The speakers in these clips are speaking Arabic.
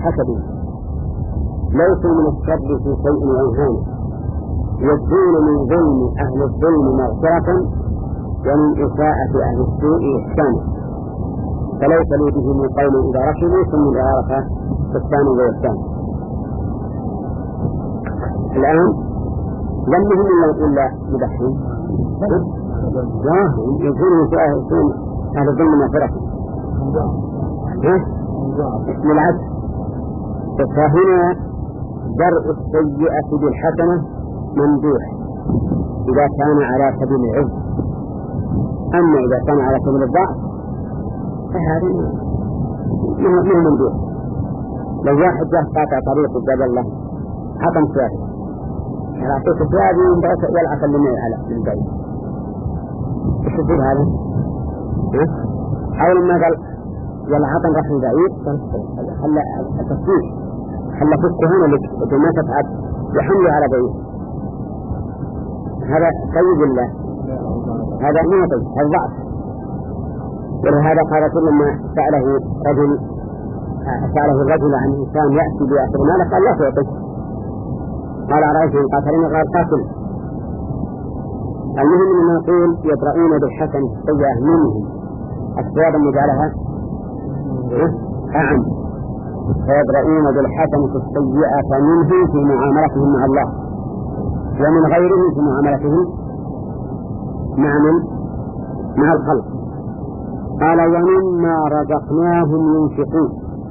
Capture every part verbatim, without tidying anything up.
حسب ليسوا من الشر في شيء وإنهانه، يجدون من ظلم أهل الظلم مغفرة ومن إساءة أهل السوء إحسانا، فليس لي به من قوم إذا ركبوا ثم الإعارة فالثاني والثاني. الآن لم يهم إلا مدحين يجدون من أهل الظلم مغفرة اسم العدل. فهنا درء السيئة بالحسنة ممدوح إذا كان على سبيل العز، أما إذا كان على سبيل الضعف فهذا من ممدوح. لو واحد جاء قاطع طريق وقال الله عطم سيادي أعطيك سيادي يلعق اللي على من بعيد، إيش يقول هذا؟ أو لما قال يلعقن راح من بعيد خلى التصوير خلى فكه هنا لك وما تتعب يحمل على بعيد، هذا طيب الله، هذا ما طيب، هذا ضعف. ولهذا قال كل ما سأله رجل سأله الرجل عن إنسان يأتي بأخر ماله قال لا تعطي، قال أرأيت إن قاتلني قال قاتل. المهم أن نقول يدرؤون بالحسن السيئة منهم الصواب مجعلها أعم، فيدرؤون بالحسن السيئة منه في معاملتهم مع الله ومن غيره في معاملتهم مع من؟ مع الخلق. قال ومما رزقناهم ينفقون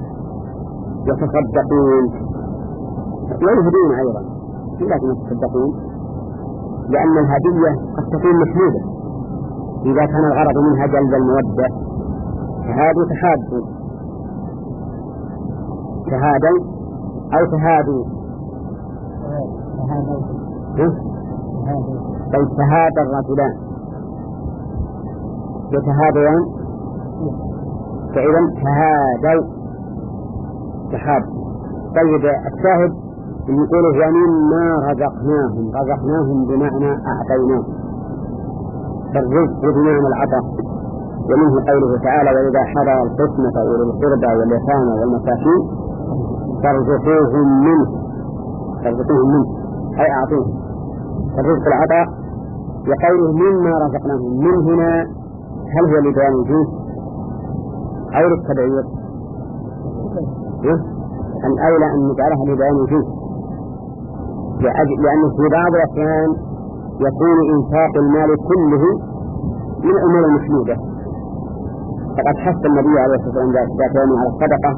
يتصدقون ويهدون أيضا، لكن يتصدقون لأن الهدية قد تكون محمودة إذا كان الغرض منها جلب المودة، فهذا تحادوا تهادوا أو تهادوا طيب تهادى الرجلان يتهاديان فإذا تهادوا تحاب. طيب الشاهد يقول ومما رزقناهم، رزقناهم بمعنى أعطيناهم، فالرزق بمعنى العطاء، ومنه قوله تعالى وإذا حضر القسمة أولي القربى واليتامى والمساكين فارزقوهم منه، فارزقوهم منه أي أعطوهم. الرزق العطاء وقوله مما رزقناهم من هنا هل هو لبيان الجنس أو للتبعير؟ الأولى أن نجعلها لبيان الجنس، لأنه في بعض الأحيان يكون إنفاق المال كله من الأمور المحمودة. فقد حث النبي عليه الصلاة والسلام ذات يوم على الصدقة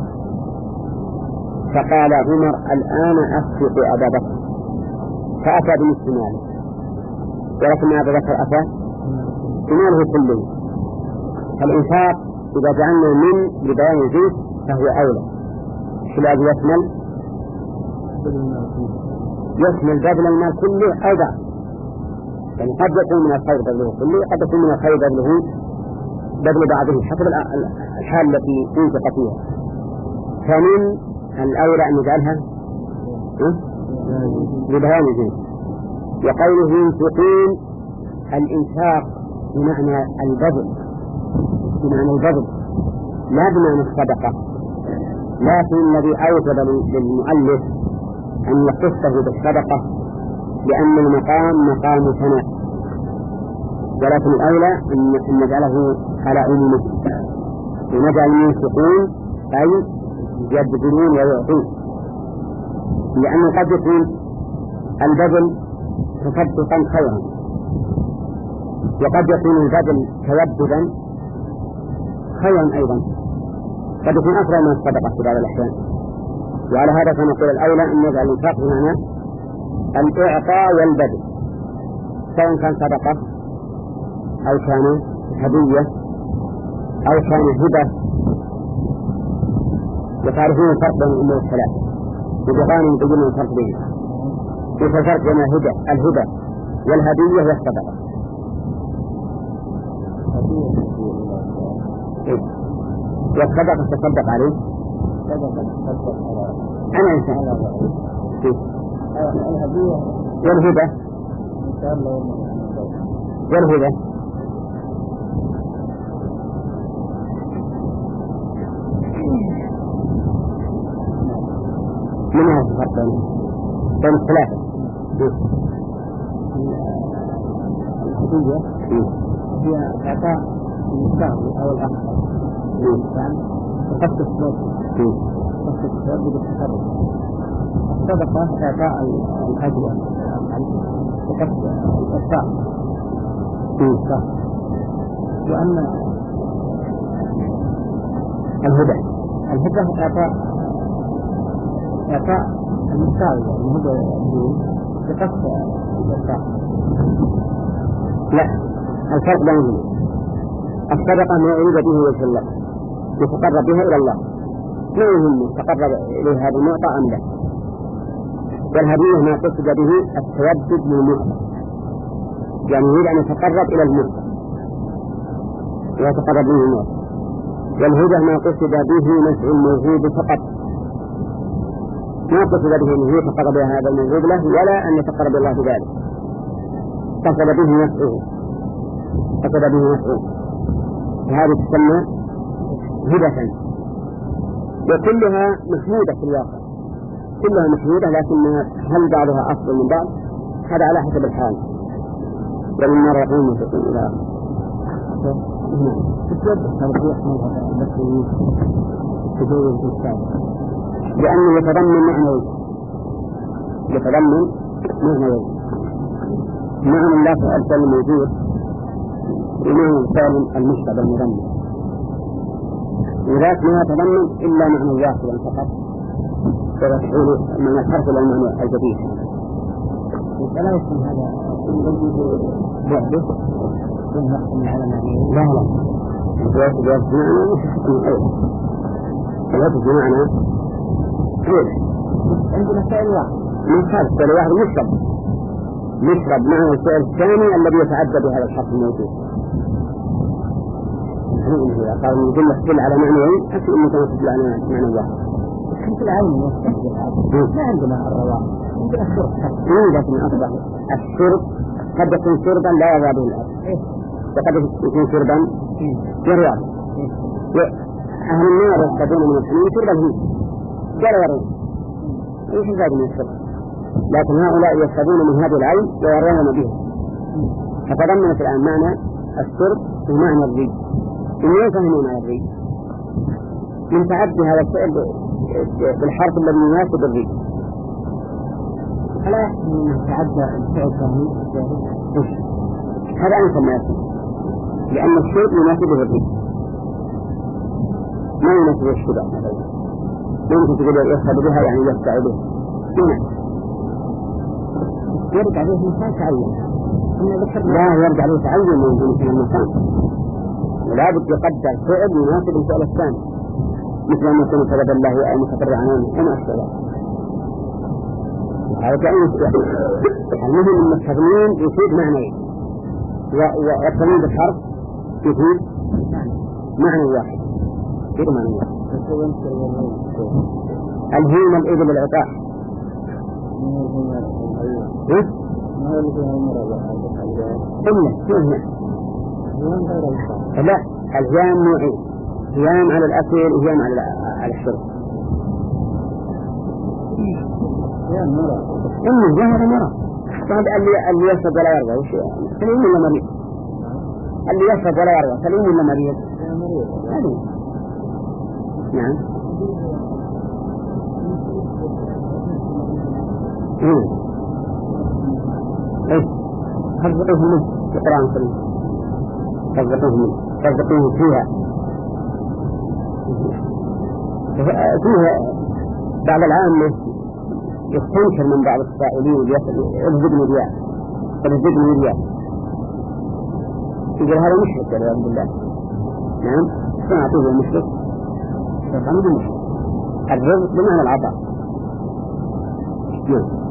فقال عمر الآن أسبق أبا بكر، فأتى بنصف ماله، ولكن أبا بكر أتى بماله كله. فالإنفاق إذا جعلنا من لبيان الجنس فهو أولى، خلاف يشمل يشمل بذل المال كله أو بعض، يعني قد يكون من الخير بذله كله، قد يكون من الخير بذله بذل بعضه حسب الحال التي ينفق فيها. فمن الأولى أن نجعلها لبيان الجنس. وقوله ينفقون الإنفاق بمعنى البذل، بمعنى البذل لا بمعنى الصدقة، لكن الذي أوجب للمؤلف أن يخصه بالصدقة لأن المقام مقام ثناء، ولكن الأولى أن نجعله على عمومه، ونجعل ينفقون أي يبذلون ويعطون، لأنه قد يكون البذل تصدقا خيرا، وقد يكون البذل تيبذا خيرا أيضا، قد يكون أفضل من الصدقة في بعض الأحيان. وعلى هذا فنقول الأولى أن نجعل الإنفاق بمعنى الإعطاء والبذل، سواء كان صدقة أو كان هدية أو كان هبة. وتعرفون الفرق بين الأمور الثلاث، وبغاني يبين الفرق بينها. كيف الفرق بين الهبة الهبة والهدية والصدقة؟ والصدقة تصدق عليه أنا إنسان، والهبة والهبة من هذا الفرق بين الثلاثة؟ الهدية هي إعطاء المستعمل أو الآخر، يعني تخصص الثوب تخصص الثوب بالتقرب. الصدقة إعطاء الهدية تخصص الإعطاء. وأما الهدى الهدى إعطاء إعطاء المستعمل، يعني هدى الدين تخصص الإعطاء. لا، الفرق بينهما الصدقة ما يريد به وجه الله يتقرب بها إلى الله، ما يهم تقرب إليه هذا المعطى أم لا. والهدية ما قصد به التودد للمعطى، يعني يريد أن يتقرب إلى المعطى ويتقرب به المعطى. والهدى ما قصد به نفع الموجود فقط، ما قصد به أن يتقرب إلى هذا الموجود له ولا أن يتقرب الله بذلك، قصد به نفعه قصد به نفعه وهذه تسمى هدى. وكلها محمودة في الواقع، كلها محمودة، لكن هل بعضها أفضل من بعض هذا على حسب الحال. ولما رأيهم يتقون إلى لأنه يتضمن معنوي يتضمن معنوي معنى لا تؤثر الموجود إمام الثالث المشتبه المضمن، وذلك ما يتضمن إلا معنى واحدا فقط فيقول من الحرف إلى المعنى الجديد. فلا يكون هذا بعده ينهق على معنى لا لا الوقت بيأتي معنى مش حكم أول الوقت بمعنى كيف عندنا فعل واحد من خالص فعل واحد مشرب مشرب معنى الفعل الثاني الذي يتعدى بهذا الحرف الموجود. قال من جملة تدل على معنيين أكثر من كما تدل على معنى واحد. في العلم ما عندنا الرواق، عندنا الشرب إيه لكن أصبح الشرب قد يكون شربا لا يضع به الأرض وقد يكون شربا يروى. أهل النار يستطيعون من الحميم شربا هي ولا يروون ايش الفائدة من الشرب، لكن هؤلاء يستطيعون من هذه العين ويروون بها. فتضمنت الآن معنى الشرب ومعنى الري. إن يفهمون على الري من تعدي هذا الفعل بالحرف الذي يناسب الري. فلا يحسن أن تعدى الفعل الثاني هذا أنسى ما يسمى، لأن الشيء يناسبه الري ما يناسبه الشبع. ممكن تقول يفعل بها يعني يفتع به يرجع به مكان تعين، لا يرجع به تعين من في المكان، ولا بد يقدر فعل يناسب الفعل الثاني مثل أن يكون سبب الله أو متفرع عنه وما أشبه هذا كأنه المهم أن التضمين يفيد معنى والتضمين بالحرف يفيد معنى واحد يفيد معنى واحد. الهيمة الإبل العطاء لا الهيام نوعين، هيام على الأكل وهيام على على الشرب. إنه ظهر مرة هذا اللي اللي يشرب ولا يرضى وش سليم ولا مريض؟ اللي يشرب ولا يرضى سليم ولا مريض؟ مريض. نعم. إيه حذقوه منه في القرآن الكريم حذقوه منه حذقوه فيها فيها بعض العامة يستنكر من بعض السائلين يرزقني رياء يرزقني رياء يقول هذا مشرك والعياذ بالله. نعم سنعطيه المشرك فقام بالمشرك الرزق بمعنى العطاء. نعم.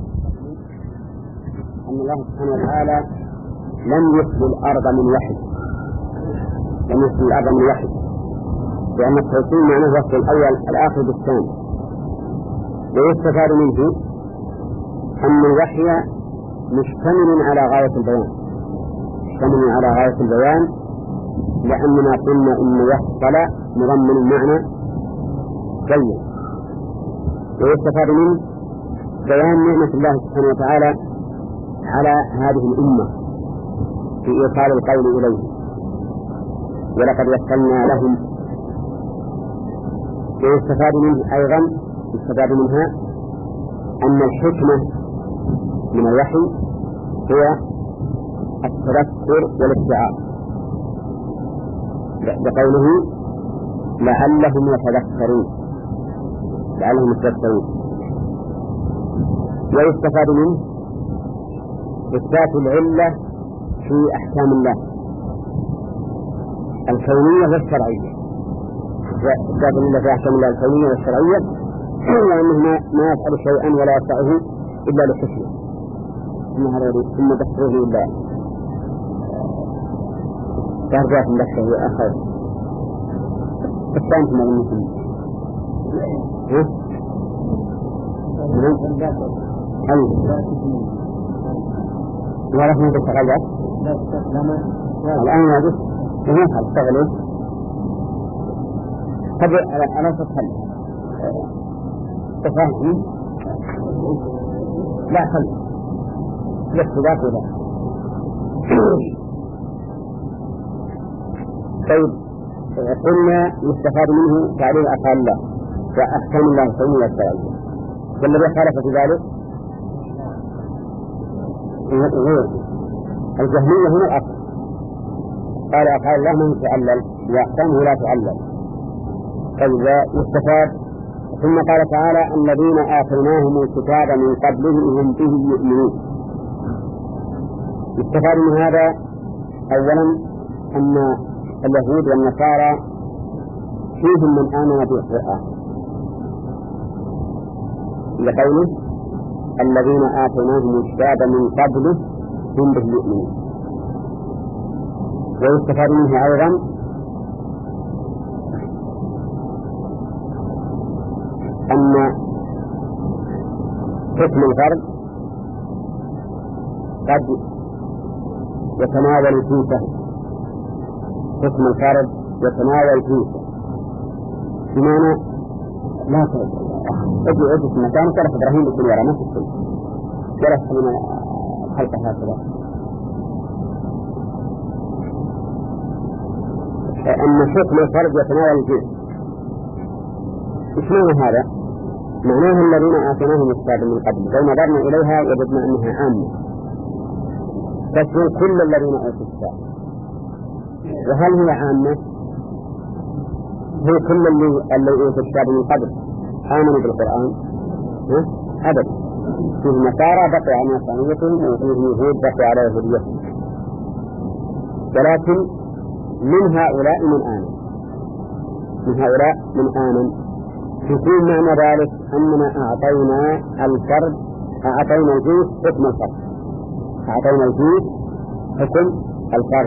أن الله سبحانه وتعالى لم يخلق الأرض من وحي لم يخلق الأرض من وحي لأن التوصيل معناه وصل الأول الآخر بالثاني. ويستفاد منه أن الوحي مشتمل على غاية البيان مشتمل على غاية البيان لأننا قلنا إن وصل مضمن المعنى جيد ويستفاد منه بيان نعمة الله سبحانه وتعالى على هذه الأمة في إيصال القول إليه، ولقد وصلنا لهم. ويستفاد منه أيضا يستفاد منها أن الحكمة من الوحي هو التذكر والاستيعاب، بقوله لعلهم يتذكرون لعلهم يتذكرون. ويستفاد منه إثبات العلة في أحكام الله الكونية والشرعية، إثبات العلة في أحكام الله الكونية والشرعية، وأنه ما يفعل شيئا ولا يفعله إلا لحكمة. ثم هذا ثم تحصيه إلا ترجع في اللحظة هي آخر الثاني ما يمكن ها؟ أيوه ورحمة بالتغير الآن هذا ينفع تستغله طب أنا تتحل تفهم لا خل الاختلاف ولا طيب قلنا يستفاد منه تعليل أفعال الله وأحكام الله الكونية والشرعية، والذي خالف في ذلك غير الجهمية هنا الأصل، قال أفعال الله ما تعلل وأحكامه لا تعلل. طيب يستفاد ثم قال تعالى الذين آتيناهم الكتاب من قبله هم به يؤمنون. يستفاد من هذا أولا أن اليهود والنصارى فيهم من آمن بالقرآن لقوله الذين آتيناهم الكتاب من قبله هم به يؤمنون. ويستفاد منه أيضا أن حكم الفرد قد يتناول فيه حكم الفرد يتناول فيه بمعنى لا تجد اجي اجي في مكان كرف إبراهيم بكل وراء ما تكتب كرف من الحلقة هكذا أن حكم الفرد يتناول الجزء. إيش معنى هذا؟ معناه الذين آتيناهم الكتاب من قبل لو نظرنا إليها وجدنا أنها عامة تشمل كل الذين أوتوا الكتاب. وهل هي عامة؟ هو كل اللي اللي أوتوا الكتاب من قبل آمنوا بالقرآن؟ أبدا. فيه نصارى بقوا على نصرانيتهم وفيه يهود بقوا على يهوديتهم، ولكن من هؤلاء من آمن من هؤلاء من آمن يكون معنى ذلك أننا أعطينا الفرد أعطينا الجيش حكم الفرد أعطينا الجيش حكم الفرد.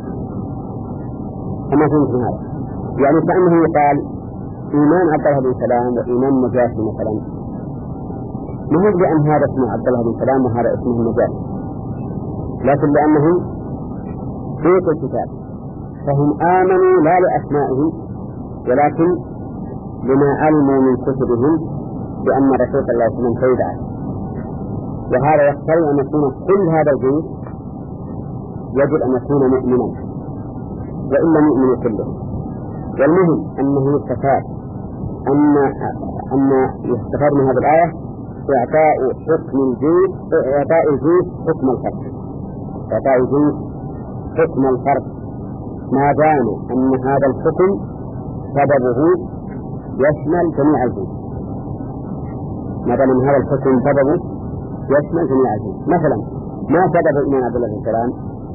أما فهمت هذا يعني كأنه يقال إيمان عبد الله بن سلام وإيمان النجاشي مثلا مو لأن هذا اسمه عبد الله بن سلام وهذا اسمه النجاشي، لكن لأنهم في الكتاب فهم آمنوا لا لأسمائهم ولكن لما علموا من كتبهم بأن الرسول صلى الله عليه وسلم سيد عنه. وهذا يقتضي أن يكون كل هذا الجنس يجب أن يكون مؤمنا وإن لم يؤمن كله. والمهم أنه يستفاد أن أن يستفاد من هذه الآية إعطاء حكم الجنس إعطاء الجنس حكم الفرد إعطاء الجنس حكم الفرد ما دام أن هذا الحكم سببه يشمل جميع الجنس. ما دام أن هذا الحكم سببه يشمل جميع الجنس. مثلا ما سبب إيمان عبد الله بن سلام؟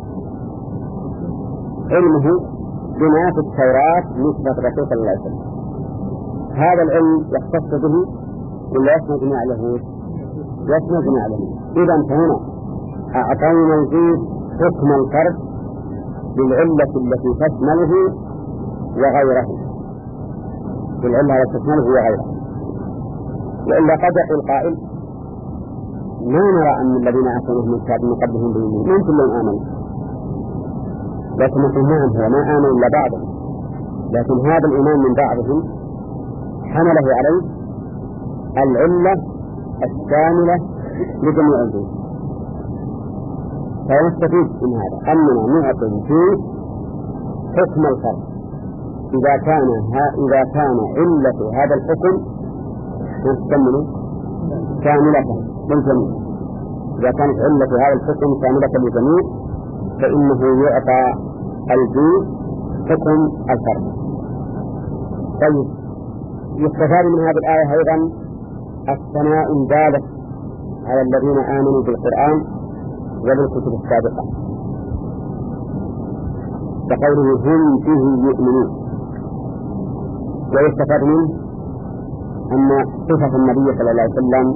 علمه بما في التوراة نسبة الرسول صلى الله عليه وسلم. هذا العلم يختص به ولا يشمل جميع اليهود؟ يشمل جميع اليهود. إذا فهنا أعطينا الجنس حكم الفرد بالعلة التي تشمله وغيره بالعلة التي تشمله وغيره. وإلا قد يقول قائل ما نرى أن الذين آتيناهم الكتاب من قبلهم بيؤمنون من كلهم آمنوا، لكن نقول نعم هو ما آمن إلا بعضهم، لكن هذا الإيمان من بعضهم حمله عليه العلة الشاملة لجميع الجنس. فنستفيد من هذا أننا نعطي الجنس حكم الفرد إذا كان إذا كان علة هذا الحكم مستمر كاملة للجميع. إذا كانت علة هذا الحكم كاملة للجميع فإنه يعطى الجنس حكم الفرد. طيب، يستفاد من هذه الآية أيضا الثناء البالغ على الذين آمنوا بالقرآن وبالكتب السابقة، بقوله هم به يؤمنون. ويستفاد منه أن صفة النبي صلى الله عليه وسلم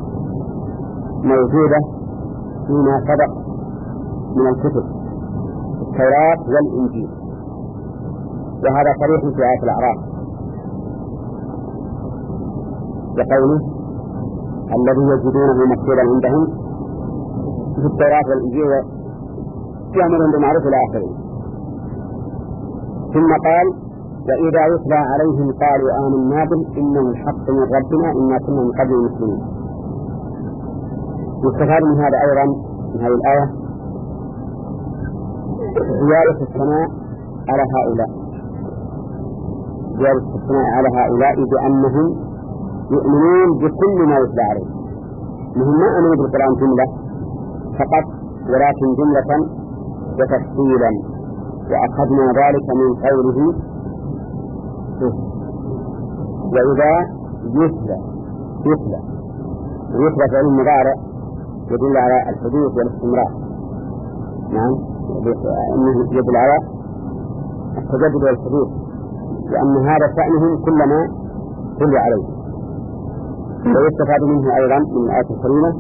موجودة فيما سبق من الكتب التوراة والإنجيل، وهذا صريح في آية الأعراف بقوله الذي يجدونه مكتوبا عندهم في التوراة والإنجيل يأمرون بالمعروف إلى آخره. ثم قال وإذا يتلى عليهم قالوا آمنا به إنه الحق من ربنا إنا كنا من قبل مسلمين. يستفاد من هذا أيضا من هذه الآية زيادة الثناء على هؤلاء زيادة الثناء على هؤلاء بأنهم يؤمنون بكل ما يتلى عليهم. هم ما أمنوا بالقرآن جملة فقط ولكن جملة وتفصيلا، وأخذنا ذلك من قوله وإذا يتلى يتلى ويتلى فعل المضارع يدل على الحدوث والاستمرار. نعم، أنه يدل على التجدد والحدوث، لأن هذا شأنهم كلما تلي عليه. ويستفاد منه أيضا من الآية الكريمة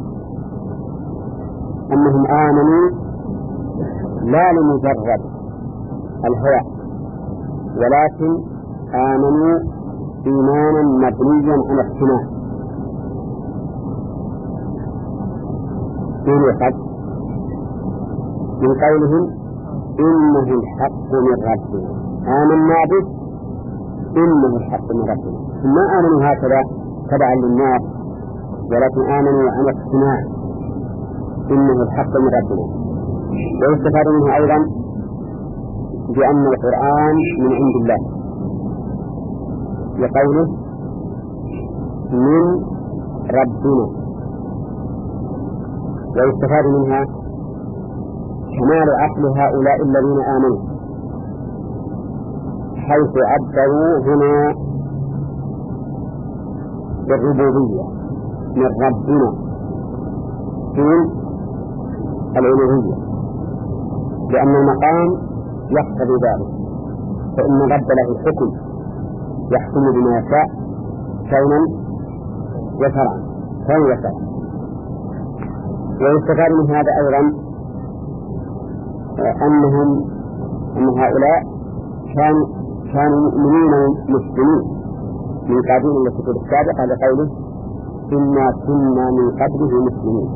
أنهم آمنوا لا لمجرد الهوى ولكن آمنوا إيمانا مبنيا على اقتناع. فين يقصد من قولهم إنه الحق من ربنا آمنا به إنه الحق من ربنا، ما آمنوا هكذا تبعا للناس ولكن آمنوا عن اقتناع إنه الحق من ربنا. ويستفاد منه أيضا بأن القرآن من عند الله لقوله من ربنا. ويستفاد منها كمال عقل هؤلاء الذين آمنوا حيث عبروا هنا بالربوبية من ربنا في الألوهية، لأن المقام يقتضي ذلك، فإن رب له الحكم يحكم بما يشاء كونا وشرعا كون وشرعا. ويستفاد من هذا أيضا أنهم أن هؤلاء كانوا كانوا مؤمنين مسلمين من قبل الكتب السابقة لقوله إنا كنا من قبله مسلمين.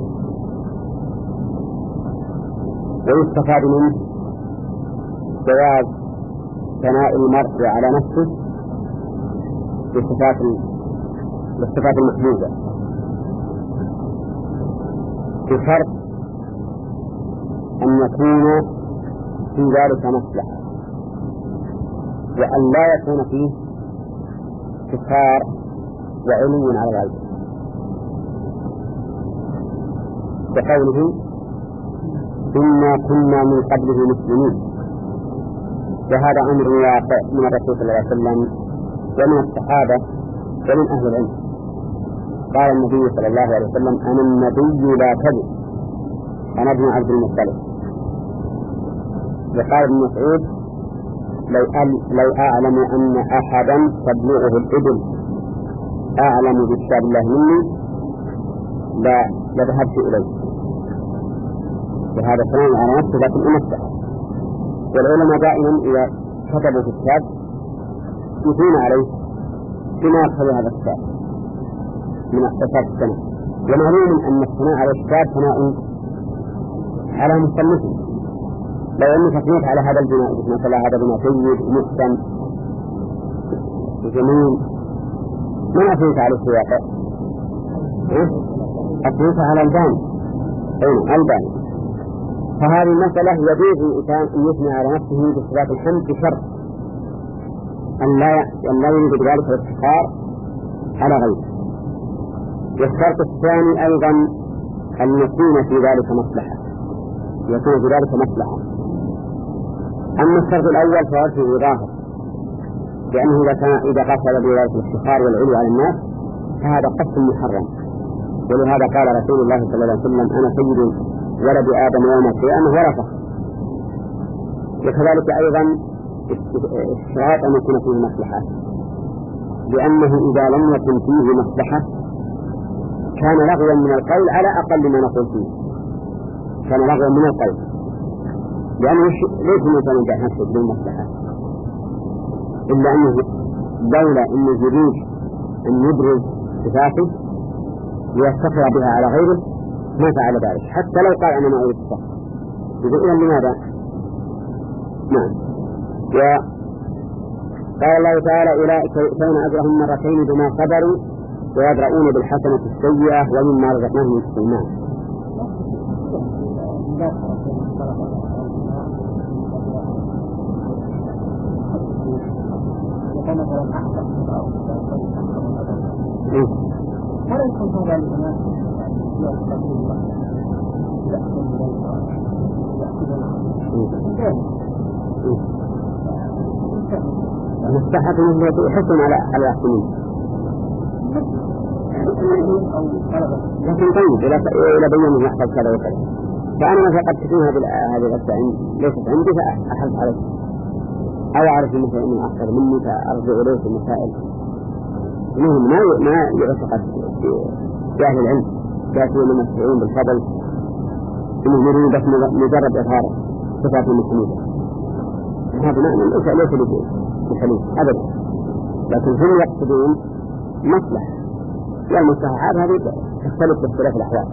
ويستفاد منه جواز ثناء المرء على نفسه بالصفات بالصفات المحمودة بشرط أن يكون في ذلك مصلحة وأن لا يكون فيه كفار وعلو على الغيب، بقوله إنا كنا من قبله مسلمين. وهذا أمر واقع من الرسول صلى الله عليه وسلم ومن الصحابة ومن أهل العلم. قال النبي صلى الله عليه وسلم أنا النبي لا كذب أنا ابن عبد المطلب. وقال ابن مسعود لو, لو أعلم أن أحدا تبلغه الإبل أعلم بكتاب الله مني لا لذهبت إليه. وهذا كلام على نفسه لكن أمسح. والعلماء دائما إذا كتبوا في الكتاب يثنون عليه بما يقتضي هذا الكتاب من اختصاص السنة. ومعلوم أن الثناء على الكتاب ثناء على مصنفه. لو أنك ثنيت على هذا البناء مثلا هذا بناء جيد محسن جميل ما أثنيت عليه في الواقع التنصح على البان أين البان. فهذه المسألة يجوز الإنسان أن يثني على نفسه بصفات الحمد بشرط أن لا أن لا يوجد ذلك الافتقار على غيره. والشرط الثاني أيضا أن يكون في ذلك مصلحة يكون في ذلك مصلحة. أما الشرط الأول فهو ظاهر، لأنه إذا كان إذا قصد بذلك الافتخار والعلو على الناس فهذا قصد محرم. ولهذا قال رسول الله صلى الله عليه وسلم: أنا سيد ولد آدم يوم القيامة ولا فخر. وكذلك أيضا اشتراط أن يكون فيه مصلحة، لأنه إذا لم يكن فيه مصلحة كان لغوا من القول على أقل ما نقول فيه، كان لغوا من القول، لأنه ليس الإنسان يجعل نفسه بدون مصلحة، إلا أنه دولة أنه يريد أن يبرز صفاته ليستخرج بها على غيره ما فعل ذلك، حتى لو قال أنا ما أريد الصح. يقول إذا لماذا؟ نعم. وقال الله تعالى: أولئك يؤتون أجرهم مرتين بما صبروا ويدرؤون بالحسنة السيئة ومما رزقناهم ينفقون. هل يكون هذا الإناث مستحق منه يحسن على على السنين، لكن طيب إلى بيان يحفظ كذا وكذا. فأنا مثلا قد تكون هذه هذه الأشياء ليست عندي فأحرص عليه، أو أعرف مثلا من أكثر مني فأرجع إليه في المسائل. منهم ما ما يعتقد في أهل العلم يأتون المسؤولين بالفضل إنهم يريدون بس مجرد إظهار صفات المسلمين. هذا معنى ليس ليس بحليف أبدا، لكن هم يقصدون مصلحة، والمصلحات هذه تختلف باختلاف الأحوال.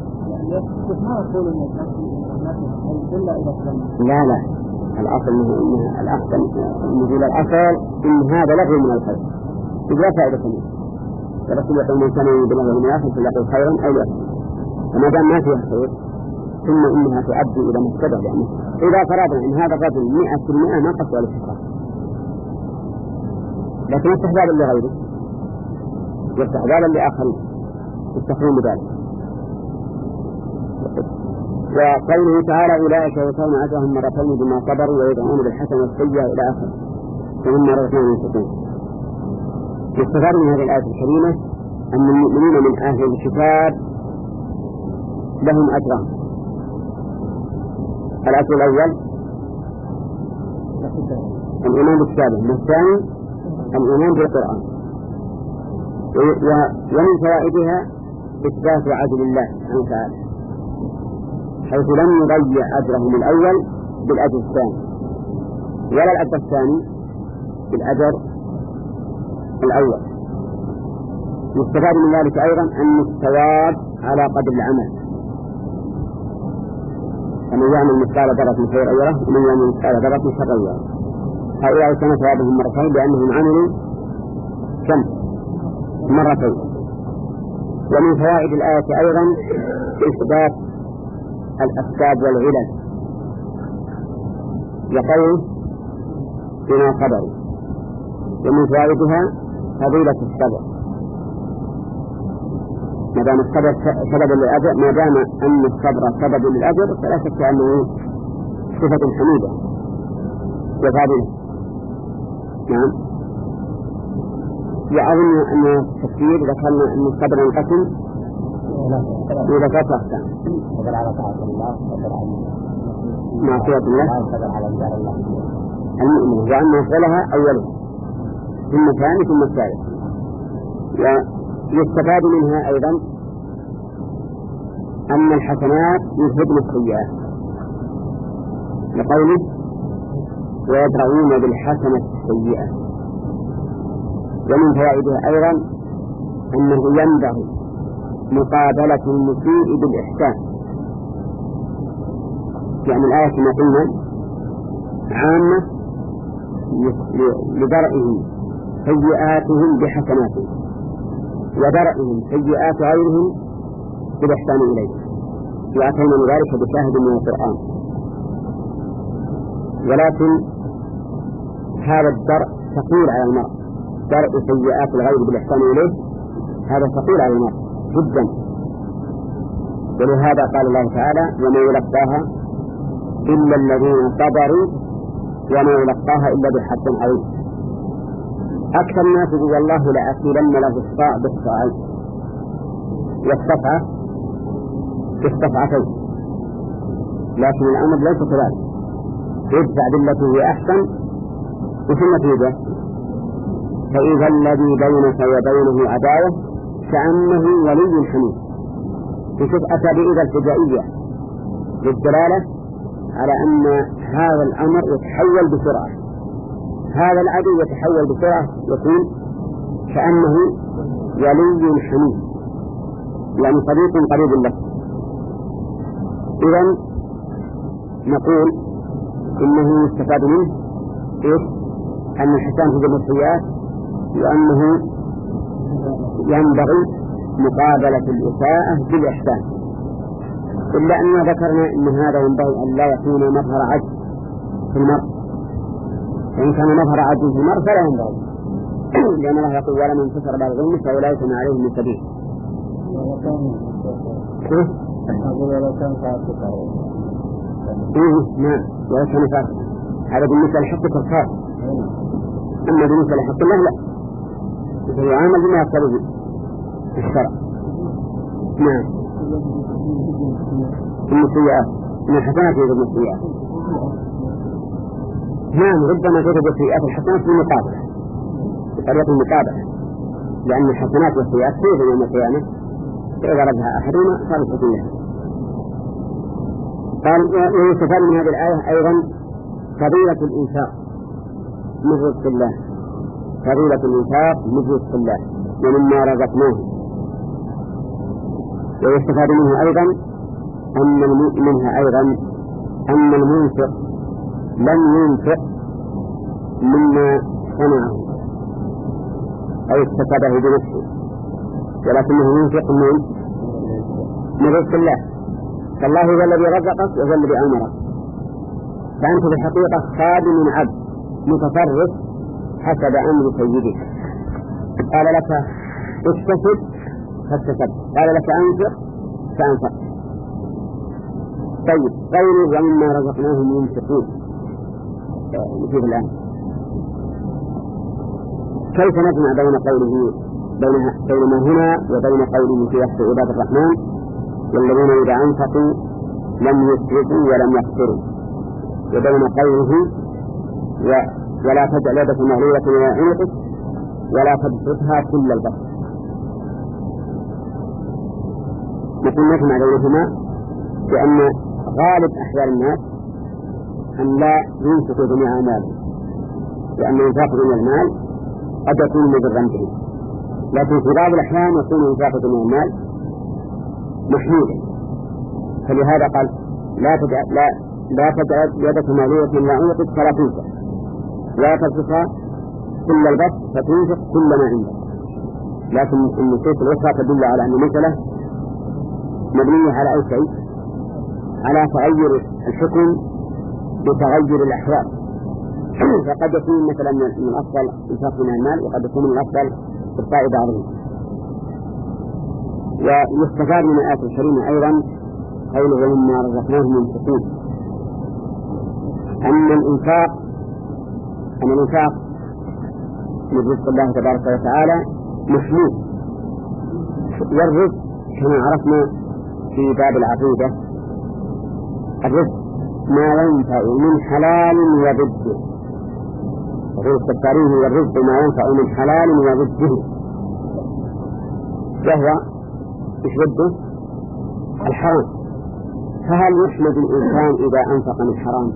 لا لا الأصل إنها الأحسن نقول الأصل إن هذا لغو من الخير إذا فائدة منه. الرسول يقول: من كان يريد الله من الآخرة فليقل خيرا أو ليصمت. فما دام ما فيها خير ثم إنها تؤدي إلى مفسدة، يعني إذا فرضنا إن هذا الرجل مئة في المئة ما قصد الاستحقاق، لكن استحبابا لغيره واستحبابا لآخرين يستخدمون بذلك. وقوله تعالى: أولئك يؤتون أجرهم مرتين بما صبروا ويدرؤون بالحسنة السيئة إلى آخره ومما رزقناهم ينفقون. يستفاد من هذه الآية الكريمة أن المؤمنين من أهل الكتاب لهم أجران. الأجر الأول الإيمان بكتابه، والثاني الإيمان بالقرآن. ومن فوائدها إثبات عدل الله سبحانه وتعالى، حيث لم يضيع أجرهم الأول بالأجر الثاني، ولا الأجر الثاني بالأجر الأول. يستفاد من ذلك أيضا أن الثواب على قدر العمل، فمن يعمل مثقال ذرة خيرا يره ومن يعمل مثقال ذرة شرا يره. هؤلاء كان ثوابهم مرتين لأنهم عملوا كم مرتين. ومن فوائد الآية أيضا إثبات الأسباب والعلل، يقول بما صبروا. ومن فوائدها فضيلة الصبر، ما دام الصبر سبب للأجر، ما دام أن الصبر سبب للأجر فلا شك أنه صفة حميدة وفاضلة. نعم. وأظن أن التفسير ذكرنا أن الصبر ينقسم إلى ثلاثة أقسام: صبر على طاعة الله، صبر على معصية الله، صبر على انكار الله. المؤمن وأن يفعلها أوله ثم الثاني ثم الثالث. ويستفاد منها أيضا أن الحسنات يذهبن السيئات، لقوله: ويدرؤون بالحسنة السيئة. ومن فوائدها أيضا أنه ينبغي مقابلة المسيء بالإحسان، يعني الآية كما قلنا عامة لدرئه سيئاتهم بحسناتهم، ودرئهم سيئات غيرهم بالإحسان إليه، وأتينا من ذلك بشاهد من القرآن. ولكن هذا الدرء ثقيل على المرء، درء سيئات الغير بالإحسان إليه هذا ثقيل على المرء جدا، ولهذا قال الله تعالى وما يلقاها إلا الذين صبروا وما يلقاها إلا بحق عظيم. أكثر الناس يقول والله لأكيلن له الصاع بالصاعين والصفعة بالصفعتين، لكن الأمر ليس كذلك، يدفع بالتي هي أحسن وفي النتيجة فإذا الذي بينك وبينه عداوة كأنه ولي حميم. تشوف أتى بإذا الفجائية للدلالة على أن هذا الأمر يتحول بسرعة، هذا العدو يتحول بسرعة يكون كأنه ولي حميم، يعني صديق قريب له. إذن نقول إنه يستفاد منه إيش؟ أن الحسان في جميع السيئات، وأنه ينبغي مقابلة الإساءة بالإحسان، إلا أننا ذكرنا أن هذا ينبغي أن لا يكون مظهر عجز في المرء، فإن كان مظهر عجز في المرء فلا ينبغي، لأن الله يقول ولمن انتصر بعد ظلمه فأولئك ما عليهم من سبيل. إيه نعم ولو كان فاسقا، هذا بالنسبة لحق الكفار، أما بالنسبة لحق الله لا، يعامل بما يقتضي الشرع. نعم السيئات من الحسنات يوجد السيئات، نعم ربما توجد السيئات الحسنات في المقابلة بطريقة المقابلة، لأن الحسنات والسيئات توجد يوم القيامة، فإذا ردها أحدهما صارت كلها. قال ويستفاد من هذه الآية أيضا فضيلة الإنفاق من رزق الله، فضيلة الإنفاق من رزق الله ومما رزقناه. ويستفاد منها أيضا أن منها أيضا أن المنفق لم ينفق مما صنعه أو اكتسبه بنفسه، ولكنه ينفق من من رزق الله، فالله هو الذي رزقك وهو الذي أمرك، فأنت في الحقيقة خادم عبد متصرف حسب أمر سيدك. قال لك اكتسب فاكتسب، قال لك أنفق فأنفق. طيب قوله ومما رزقناهم ينفقون نشوف الآن كيف نجمع بين قوله بين ما هنا وبين قوله في وصف عباد الرحمن والذين إذا أنفقوا لم يسرفوا ولم يقتروا، وبين قوله ولا تجعل يدك مغلولة إلى عنقك ولا تبسطها كل البسط. نحن نجمع بينهما بأن غالب أحوال الناس أن لا ينفقوا جميع أموالهم، لأن إنفاق جميع المال قد يكون مضرا به، لكن في بعض الأحيان يكون إنفاق جميع المال محمودا، فلهذا قال لا تجعل لا لا تجعل يدك مغلولة إلى عنقك فلا تنفق ولا تبسطها كل البسط فتنفق كل ما عندك. لكن النصوص الأخرى تدل على أن المسألة مبنية على أي شيء، على تغير الحكم بتغير الأحوال، فقد يكون مثلا من الأفضل إنفاق من المال وقد يكون من الأفضل إبقاء بعضهم. ويستفاد من الآية الكريمة أيضا قوله مما رزقناهم ينفقون، أن الإنفاق أن الإنفاق من رزق الله تبارك وتعالى محمود، والرزق كما عرفنا في باب العقيدة الرزق ما ينفع من حلال وضده، الرزق التاريخي والرزق ما ينفع من حلال وضده، وهو ايش ضده؟ الحرام. فهل يحمد الإنسان إذا أنفق من حرام؟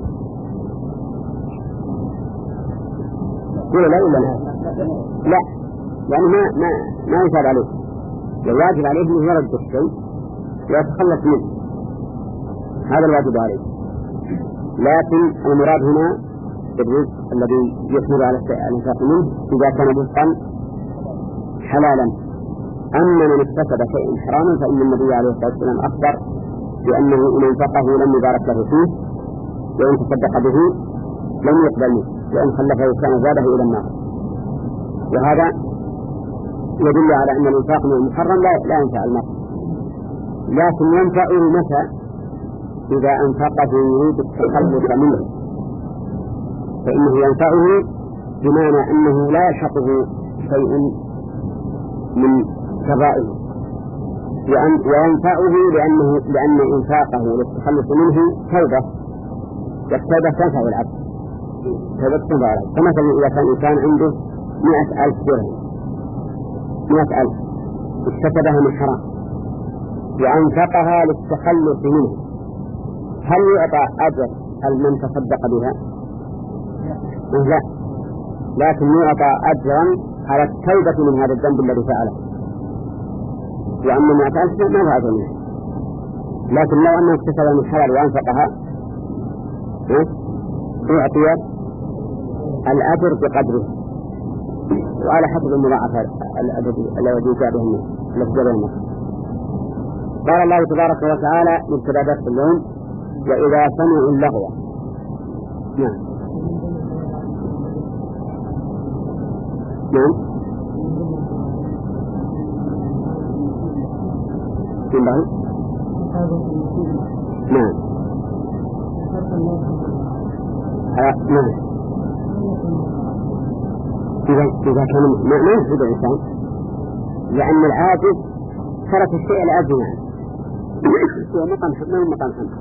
قول لا ولا لا؟ لا، يعني ما ما ما يصاب عليه، الواجب عليه أن يرد الشيء ويتخلص منه، هذا الواجب عليه. لكن المراد هنا الرزق الذي يحمل على الإنفاق منه إذا كان رزقا حلالا أما من اكتسب شيئا حراما فإن النبي عليه الصلاة والسلام أخبر بأنه إن انفقه لم يبارك له فيه، وإن تصدق به لم يقبل منه، وإن خلفه كان زاده إلى النار. وهذا يدل على أن الإنفاق من المحرم لا, لا ينفع المرء، لكن ينفعه متى؟ إذا أنفقه يريد التخلص منه، فإنه ينفعه بمعنى أنه لا يلحقه شيء من كبائره، وينفعه لأنه لأن إنفاقه للتخلص منه توبة، والتوبة تنفع العبد، توبة تنفع العبد. فمثلا إذا كان إنسان عنده مئة ألف درهم، مئة ألف اكتسبها من حرام وأنفقها للتخلص منه، هل يعطى أجر من تصدق بها؟ لا، لكن يعطى أجرا على التوبة من هذا الذنب الذي فعله، وأما مئة ألف ما هو أجر منه. لكن لو أنه اكتسب من حلال وأنفقها يعطي الأجر بقدره وعلى حسب المضاعفة الذي جاء به الناس. قال الله تبارك وتعالى مبتدأ درس اليوم: وإذا سمعوا اللغو. نعم نعم نعم نعم نعم إذا إذا كان ما ما يفيد الإنسان، لأن العاجز ترك الشيء لأجل عنه، هو مقام ما هو مقام حمد،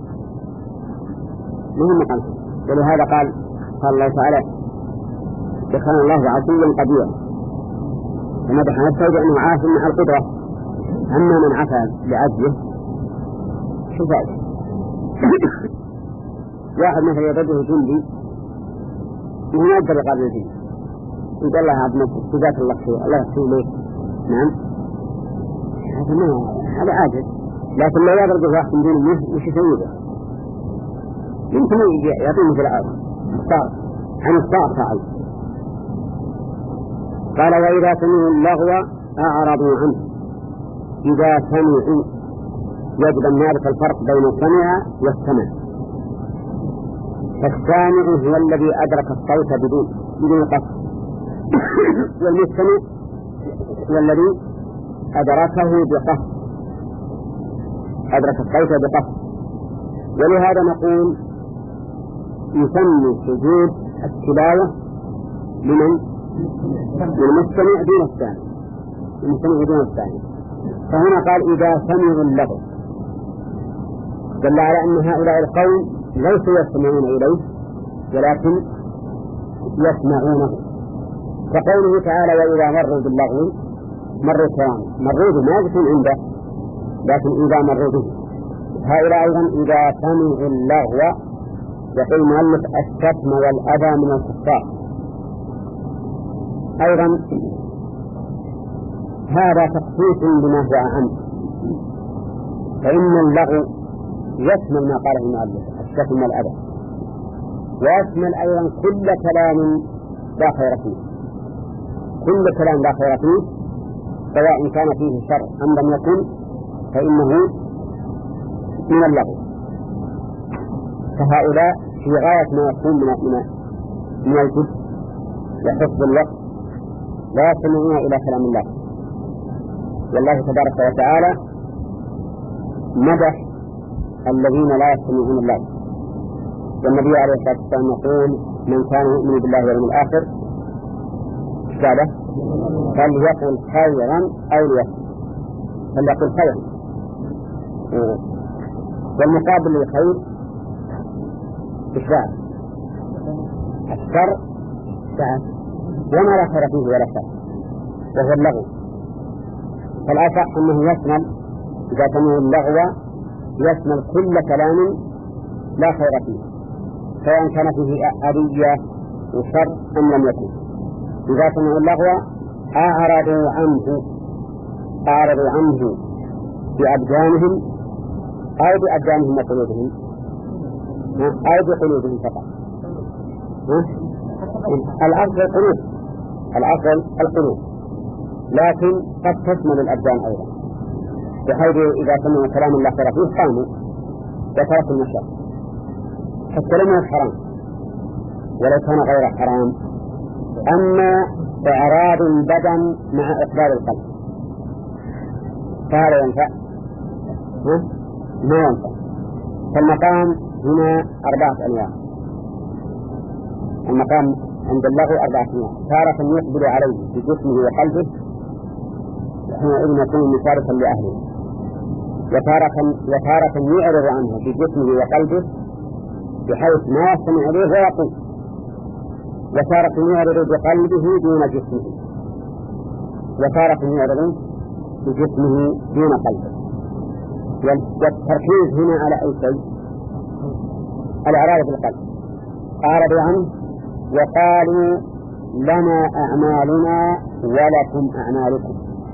ما هو مقام حمد. ولهذا قال قال الله تعالى: وكان الله عفوا قديرا، فمدح نفسه بأنه عاف مع القدرة. أما من عفا لعجزه شو فائدة؟ واحد مثلا يرده جندي وهو يقدر يقابل الجندي، يقول الله عبد نفسه جزاك الله خير، الله يحسن ليك. نعم، هذا ما هذا عاجز. لكن لو يضرب واحد من دون منه وش يسوي به؟ يمكن يعطيه مثل الصار عن الصار فعل. قال: وإذا سمعوا اللغو أعرضوا عنه. إذا سمعوا يجب أن نعرف الفرق بين السمع والسمع. فالسامع هو الذي أدرك الصوت بدون بدون قصد، والمستمع هو الذي أدركه بقصد، أدرك الصوت بقصد. ولهذا نقول يسمى سجود التلاوة لمن؟ للمستمع دون السامع، المستمع دون السامع. فهنا قال: إذا سمعوا اللغو، دل على أن هؤلاء القوم ليسوا يستمعون إليه ولكن يسمعونه. فقوله تعالى: وإذا مروا باللغو مروا كرام، مروا به ما يكون عنده، لكن إذا مروا به. هؤلاء أيضا إذا سمعوا اللغو، يقول المؤلف: الشتم والأذى من الكفار. أيضا هذا تخصيص بما هو أهم، فإن اللغو يشمل ما قاله المؤلف الشتم والأذى، ويشمل أيضا كل كلام لا خير فيه، كل كلام لا خير فيه، سواء كان فيه شر أم لم يكن، فإنه من اللغو. فهؤلاء في غاية ما يكون من من الجد وحفظ الوقت لا يستمعون إلى كلام الله. والله تبارك وتعالى مدح الذين لا يستمعون الله، والنبي عليه الصلاة والسلام يقول: من كان يؤمن بالله واليوم الآخر قال فليقل خيرا أو ليصمت، فليقل خيرا. والمقابل للخير إشراك، الشر سعة وما لا خير فيه ولا شر، وهو اللغو. فالأصح أنه يشمل، إذا سمعوا اللغو يشمل كل كلام لا خير فيه، سواء كان فيه أذية وشر أم لم يكن. إذا سمعوا اللغو أعرضوا عنه، أعرضوا عنه بأبدانهم أو بأبدانهم وقلوبهم، أو بقلوبهم فقط. الأصل القلوب، الأصل القلوب. لكن قد تشمل الأبدان أيضا، بحيث إذا سمعوا كلام الله ترى فيه قاموا وتركوا النشاط حتى لم يكن حرام ولو كان غير حرام. أما إعراض البدن مع إقبال القلب فهذا ينفع؟ ما ينفع. فالمقام هنا أربعة أنواع. المقام عند اللغو أربعة أنواع: تارة يقبل عليه بجسمه وقلبه حينئذ يكون مشاركا لأهله، وتارة وتارة يعرض عنه بجسمه وقلبه بحيث ما يستمع إليه ويقول، وتارة يعرض بقلبه دون جسمه، وتارة يعرض بجسمه دون قلبه. والتركيز هنا على أي شيء؟ الإعراض بالقلب. أعرضوا عنه وقالوا لنا أعمالنا ولكم أعمالكم،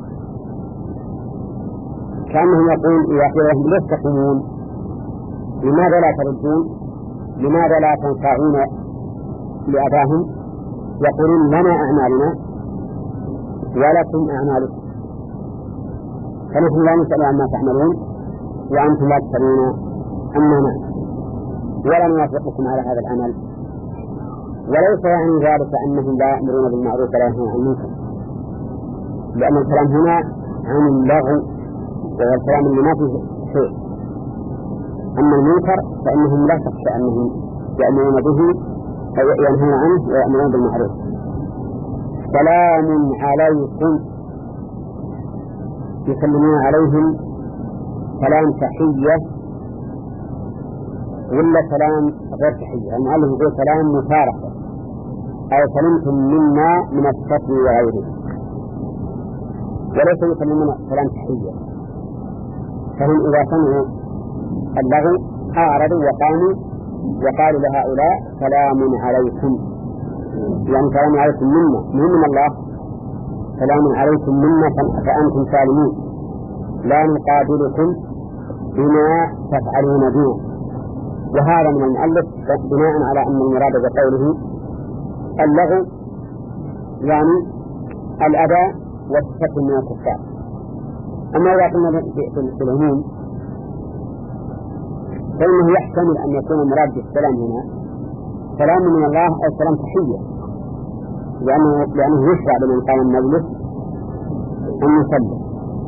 كأنهم يقول إذا قيل لهم ليش تقومون؟ لماذا لا تردون؟ لماذا لا تنفعون لأباهم؟ يقولون لنا أعمالنا ولكم أعمالكم، فنحن لا نسأل عما تعملون وأنتم لا تسألون عما نعمل ولا نوافقكم على هذا العمل. وليس يعني ذلك أنهم لا يأمرون بالمعروف ولا ينهون عن المنكر، لأن الكلام هنا عن اللغو وهو الكلام اللي ما فيه شيء. أما المنكر فإنهم لا تخشى أنهم يأمرون به أو ينهون عنه ويأمرون بالمعروف. سلام عليكم، يسلمون عليهم سلام تحية ولا سلام غير تحية؟ المؤلف يقول سلام مشاركة أو سلمتم منا من الشتم وغيره، وليس يسلمون سلام تحية. فهم إذا سمعوا اللغو أعرضوا وقاموا وقالوا لهؤلاء سلام عليكم، يعني سلام عليكم منا مهم من الله، سلام عليكم منا فأنتم سالمون، لا نقابلكم بما تفعلون بنا. وهذا من المؤلف بناء على أن المراد بقوله اللغو يعني الأذى والشتم من الكفار. أما إذا قلنا بالعموم فإنه يحتمل أن يكون المراد بالسلام هنا سلام من الله أو سلام تحية، لأنه, لأنه يشرع لمن قام المجلس أن يسلم،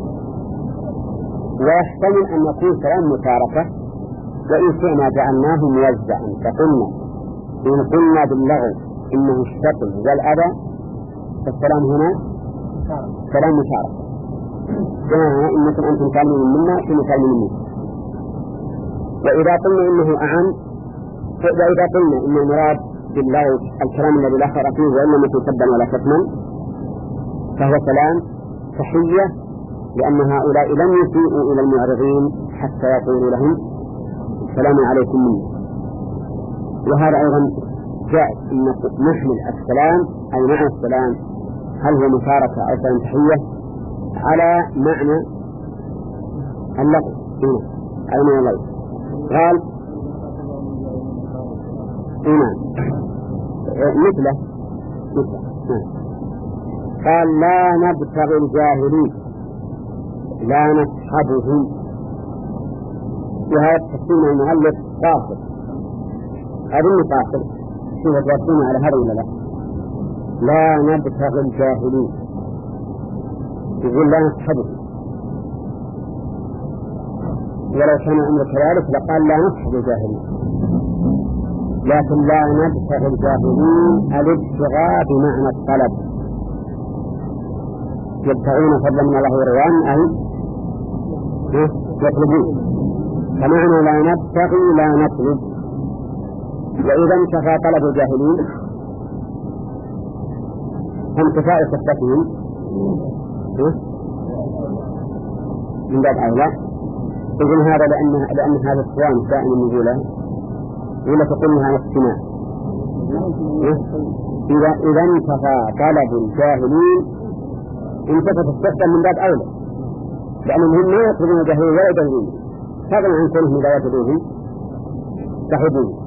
ويحتمل أن يكون سلام مشاركة، وإن شئنا جعلناه موزعا فقلنا إن قلنا باللغو إنه الشتم والأذى فالسلام هنا سلام مشاركة، كما إنكم أنتم تعلمون منا كما تعلمون منا. وإذا قلنا إنه أعم، وإذا قلنا إن المراد باللغو الكلام الذي لا خير فيه وإن لم يكن سبا ولا شتما فهو سلام تحية، لأن هؤلاء لم يسيئوا إلى المعرضين حتى يقولوا لهم السلام عليكم مني. وهذا أيضا جائز أن نحمل السلام أي معنى السلام هل هو مشاركة أو سلام تحية على معنى اللغو هنا على معنى اللغو. قال هنا مثله مثله قال لا نبتغي الجاهلين لا نصحبهم، وهذا التفسير من المؤلف قاصر، أظن قاصر شوف توصينا على هذا ولا لا؟ لا نبتغي الجاهلين، يقول لا نصحبهم، ولو كان الأمر كذلك لقال لا نصحب الجاهلين، لكن لا نبتغي الجاهلين الابتغاء بمعنى الطلب، يبتغون فضلا من الله ورضوانه أي يطلبون، فمعنى لا نبتغي لا نطلب. وإذا انتفى طلب الجاهلين فانتفاء صفتهم من باب أولى. إذن هذا لأن لأن هذا السؤال دائما نقوله ولا تقولها اجتماع. إذا إذا انتفى طلب الجاهلين انتفت الصفة من باب أولى، لأنهم ما يطلبون الجاهلين ولا يجاهلون، هذا عن كلهم لا يجدوهم صحبون.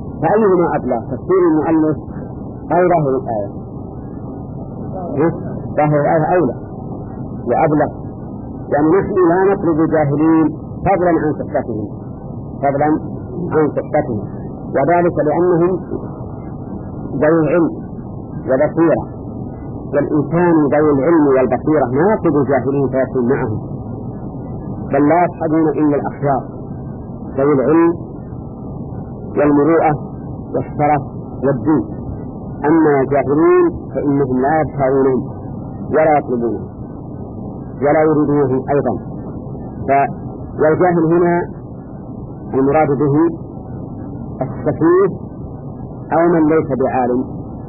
فأيهما أبلغ تفسير المؤلف أو ظاهر الآية؟ ظاهر الآية أولى وأبلغ، يعني نحن لا نطلب جاهلين فضلا عن صحتهم فضلا عن صحتهم، وذلك لأنهم ذوي العلم وبصيرة، والإنسان ذوي العلم والبصيرة ما يطلب جاهلين فيكون معهم، بل لا يصحبون إلا الأخيار ذوي العلم والمروءة والشرف والدين. أما الجاهلين فإنهم لا يبحثون ولا يطلبونه ولا يريدونه أيضا. والجاهل هنا المراد به السفيه أو من ليس بعالم.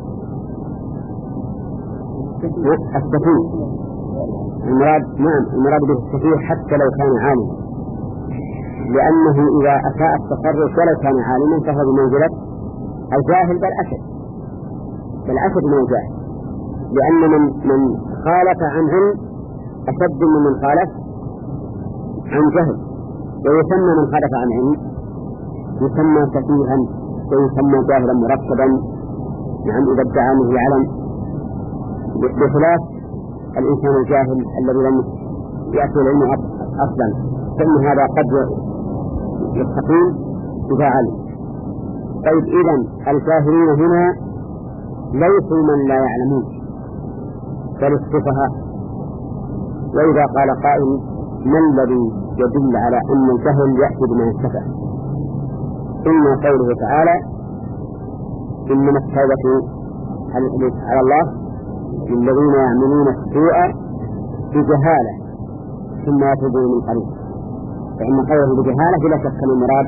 السفيه المراد نعم المراد به السفيه حتى لو كان عالما، لأنه إذا أساء التصرف ولو كان عالما فهو بمنزلة الجاهل بل أشد بل أشد من الجاهل، لأن من من خالف عن علم أشد من من خالف عن جهل. ويسمى من خالف عن علم يسمى سفيها ويسمى جاهلا مركبا، نعم إذا ادعى أنه يعلم، بخلاف الإنسان الجاهل الذي لم يأتي العلم أصلا، فإن هذا قد يستقيم إذا علم. طيب إذن الجاهلين هنا ليسوا من لا يعلمون بل السفهاء. وإذا قال قائل ما الذي يدل على أن الجهل يأتي بما يستفع؟ إن قوله تعالى إنما التوبة على الله للذين يعملون السوء بجهالة ثم يتوبون من قريب، فإن قوله بجهالة بلا شك المراد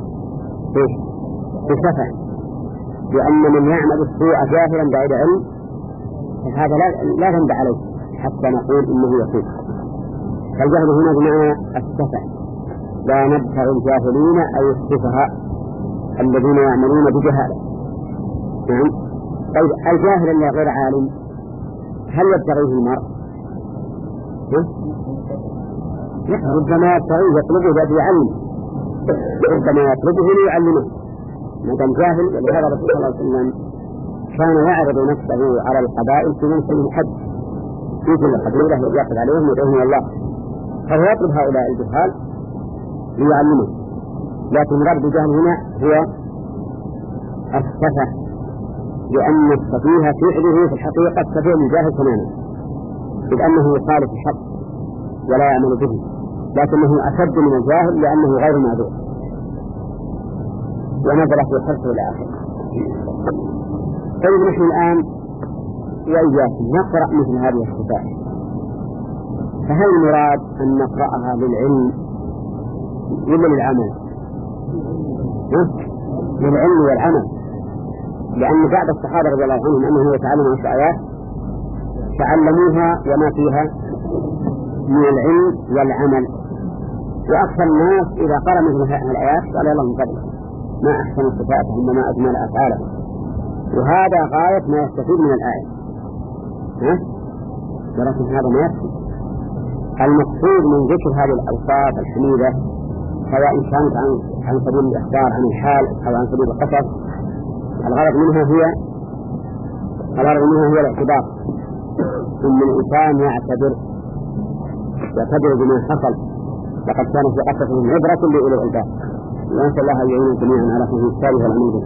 بسفع، لأن من يعمل السوء جاهلا بعيد علم فهذا لا ذنب عليه حتى نقول إنه يتوب. فالجهل هنا بمعنى السفع، لا نبتغي الجاهلين أي السفهاء الذين يعملون بجهالة. نعم. طيب الجاهل اللي غير عالم هل يبتغيه المرء؟ ربما يبتغيه يطلبه بأبي يعلم، ربما يطلبه ليعلمه ما دام جاهل. ولهذا رسول الله صلى الله عليه وسلم كان يعرض نفسه على القبائل في منزل الحج، في كل قبيلة يأخذ عليهم ويدعوهم إلى الله، فهو يطلب هؤلاء الجهال ليعلمه. لكن المراد بالجهل هنا هو السفه، لأن السفيه فعله في الحقيقة سفيه الجاهل تماما، إذ أنه يخالف الحق ولا يعمل به، لكنه أشد من الجاهل لأنه غير معذور. ونزل في خلفه إلى آخره. طيب نحن الآن وإياكم نقرأ مثل هذه الصفات، فهل المراد أن نقرأها للعلم ولا للعمل؟ للعلم والعمل، لأن بعض الصحابة رضي الله عنهم أنهم يتعلمون الآيات تعلموها وما فيها من العلم والعمل، وأكثر الناس إذا قرأ مثل هذه الآيات قال الله من فضله ما أحسن صفاتهم وما أجمل أفعالهم، وهذا غاية ما يستفيد من الآية. ها؟ ولكن هذا ما يكفي. المقصود من ذكر هذه الأوصاف الحميدة سواء كانت عن عن سبيل الإخبار عن الحال أو عن سبيل القصص، الغرض منها هي الغرض منها هي الاعتبار، إن الإنسان يعتبر يعتبر بما حصل، لقد كان في قصصهم عبرة لأولي الألباب. ونسأل الله أن يعين جميعا على فهم الكتاب والعمل.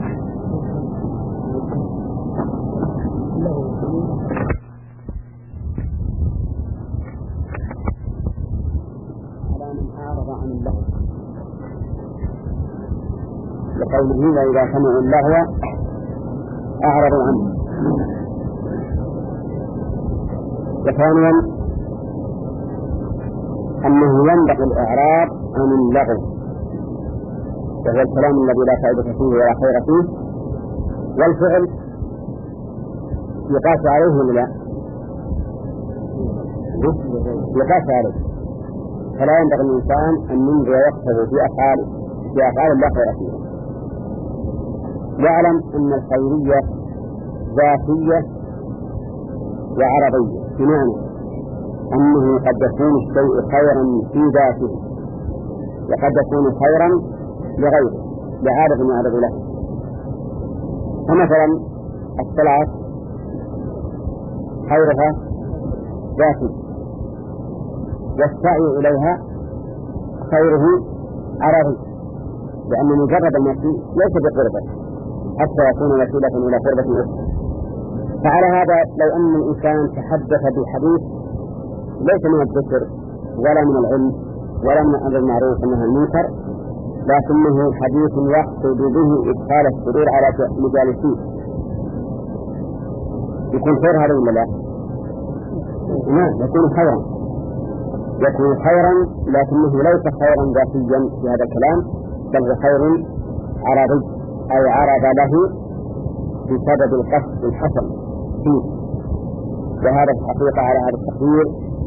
لقوله وإذا سمعوا اللغو أعرضوا عنه. وثانيا أنه ينبغي الإعراض عن اللغو، وهو الكلام الذي لا فائدة فيه ولا خير فيه، والفعل يقاس عليه ولا لا؟ يقاس عليه، فلا ينبغي الإنسان أن ينظر وقته في أفعال في أفعال لا خير فيها. يعلم أن الخيرية ذاتية وعرضية، بمعنى أنه قد يكون الشيء خيرا في ذاته وقد يكون خيرا لغيره لعارض يعرض له. فمثلا الصلاة خيرها ذاتي، والسعي إليها خيره عرضي، لأن مجرد المشي ليس بقربة حتى يكون وسيلة إلى قربة أخرى. فعلى هذا لو أن الإنسان تحدث بحديث ليس من الذكر ولا من العلم ولا من أمر المعروف والنهي عن المنكر، لكنه حديث يقصد به إدخال السرور على مجالسيه، يكون خير هذا ولا لا؟ نعم، يكون خيرا، يكون خيرا، لكنه ليس خيرا ذاتيا في هذا الكلام، بل هو خير عرضي، أي عرض له بسبب القصد الحسن فيه. وهذا الحقيقة على هذا التقدير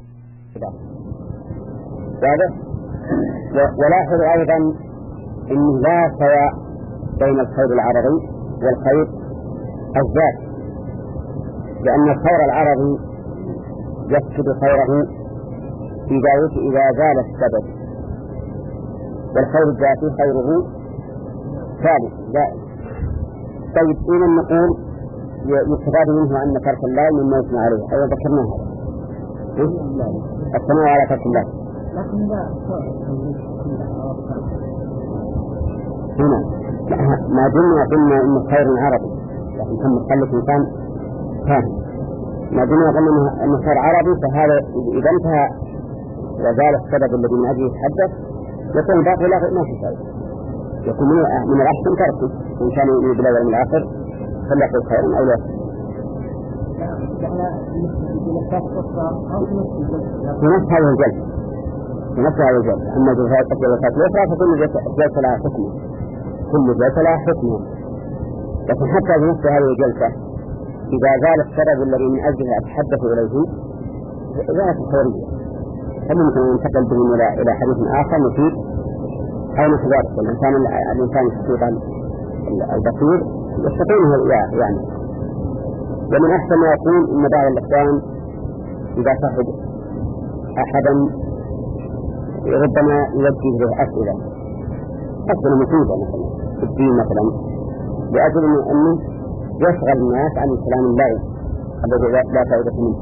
واضح. ولاحظ أيضا أن لا سواء بين الخير العرضي والخير الذاتي، لأن الخير العرضي يفقد خيره إذا زال السبب، والخير الذاتي خيره ثابت دائم. طيب إذا نقول يستفاد منه أن ترك الله مما يثنى عليه، أيضا ذكرنا هذا الثناء على ترك الله. هنا ما دمنا قلنا إن خير عربي، لكن كم مخلف إنسان فاهم، ما دمنا قلنا إن خير عربي، فهذا إذا انتهى وزال السبب الذي من أجله يتحدث يكون باقي لا ما في شيء، يكون من الأحسن تركه إن كان يؤمن بالله واليوم الآخر فليقل خيرا أو لا. في نفس هذا الجلد، في نفس هذا الجلد، أما جلسات الجلسات الأخرى فكل جلسة لها حكمه، كل جلسة لها حكمه، لكن حتى في نفس هذه الجلسة إذا زال السبب الذي من أجله أتحدث إليه زالت الخيرية، فممكن أن ينتقل بهم إلى إلى حديث آخر مفيد أو مثل ذلك. الإنسان الإنسان الحقيقة البصير يستطيعه يعني. ومن أحسن ما يكون إن بعض الإخوان إذا صاحب أحدا ربما يوجه له أسئلة أسئلة مفيدة مثلا في الدين مثلا، لأجل أنه يشغل الناس عن الكلام اللغوي الذي لا فائدة منه،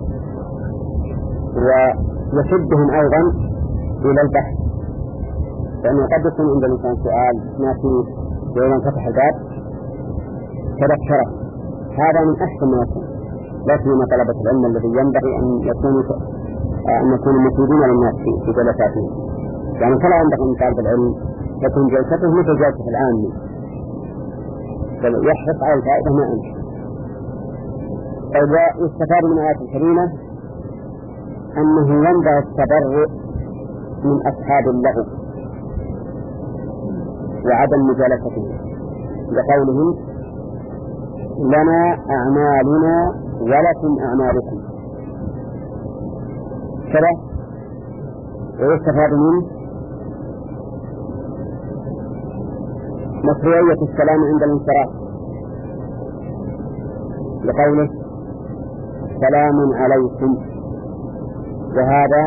ويشدهم أيضا إلى البحث، لأنه قد يكون عند الإنسان سؤال ما فيه وإذا انفتح الباب تذكره. هذا من أحسن ما يكون، لكن من طلبة العلم الذي ينبغي أن يكونوا أن يكونوا مفيدين للناس في جلساتهم، يعني فلا ينبغي من طالب العلم تكون جلسته مثل جلسة العامي، يحرص على الفائدة ما أمشي. ويستفاد من الآية الكريمة أنه ينبغي التبرؤ من أصحاب اللغو وعدم مجالستهم، لقولهم لنا أعمالنا ولكم أعمالكم كذا. ويستفاد منه مشروعية السلام عند الانصراف، لقوله سلام عليكم، وهذا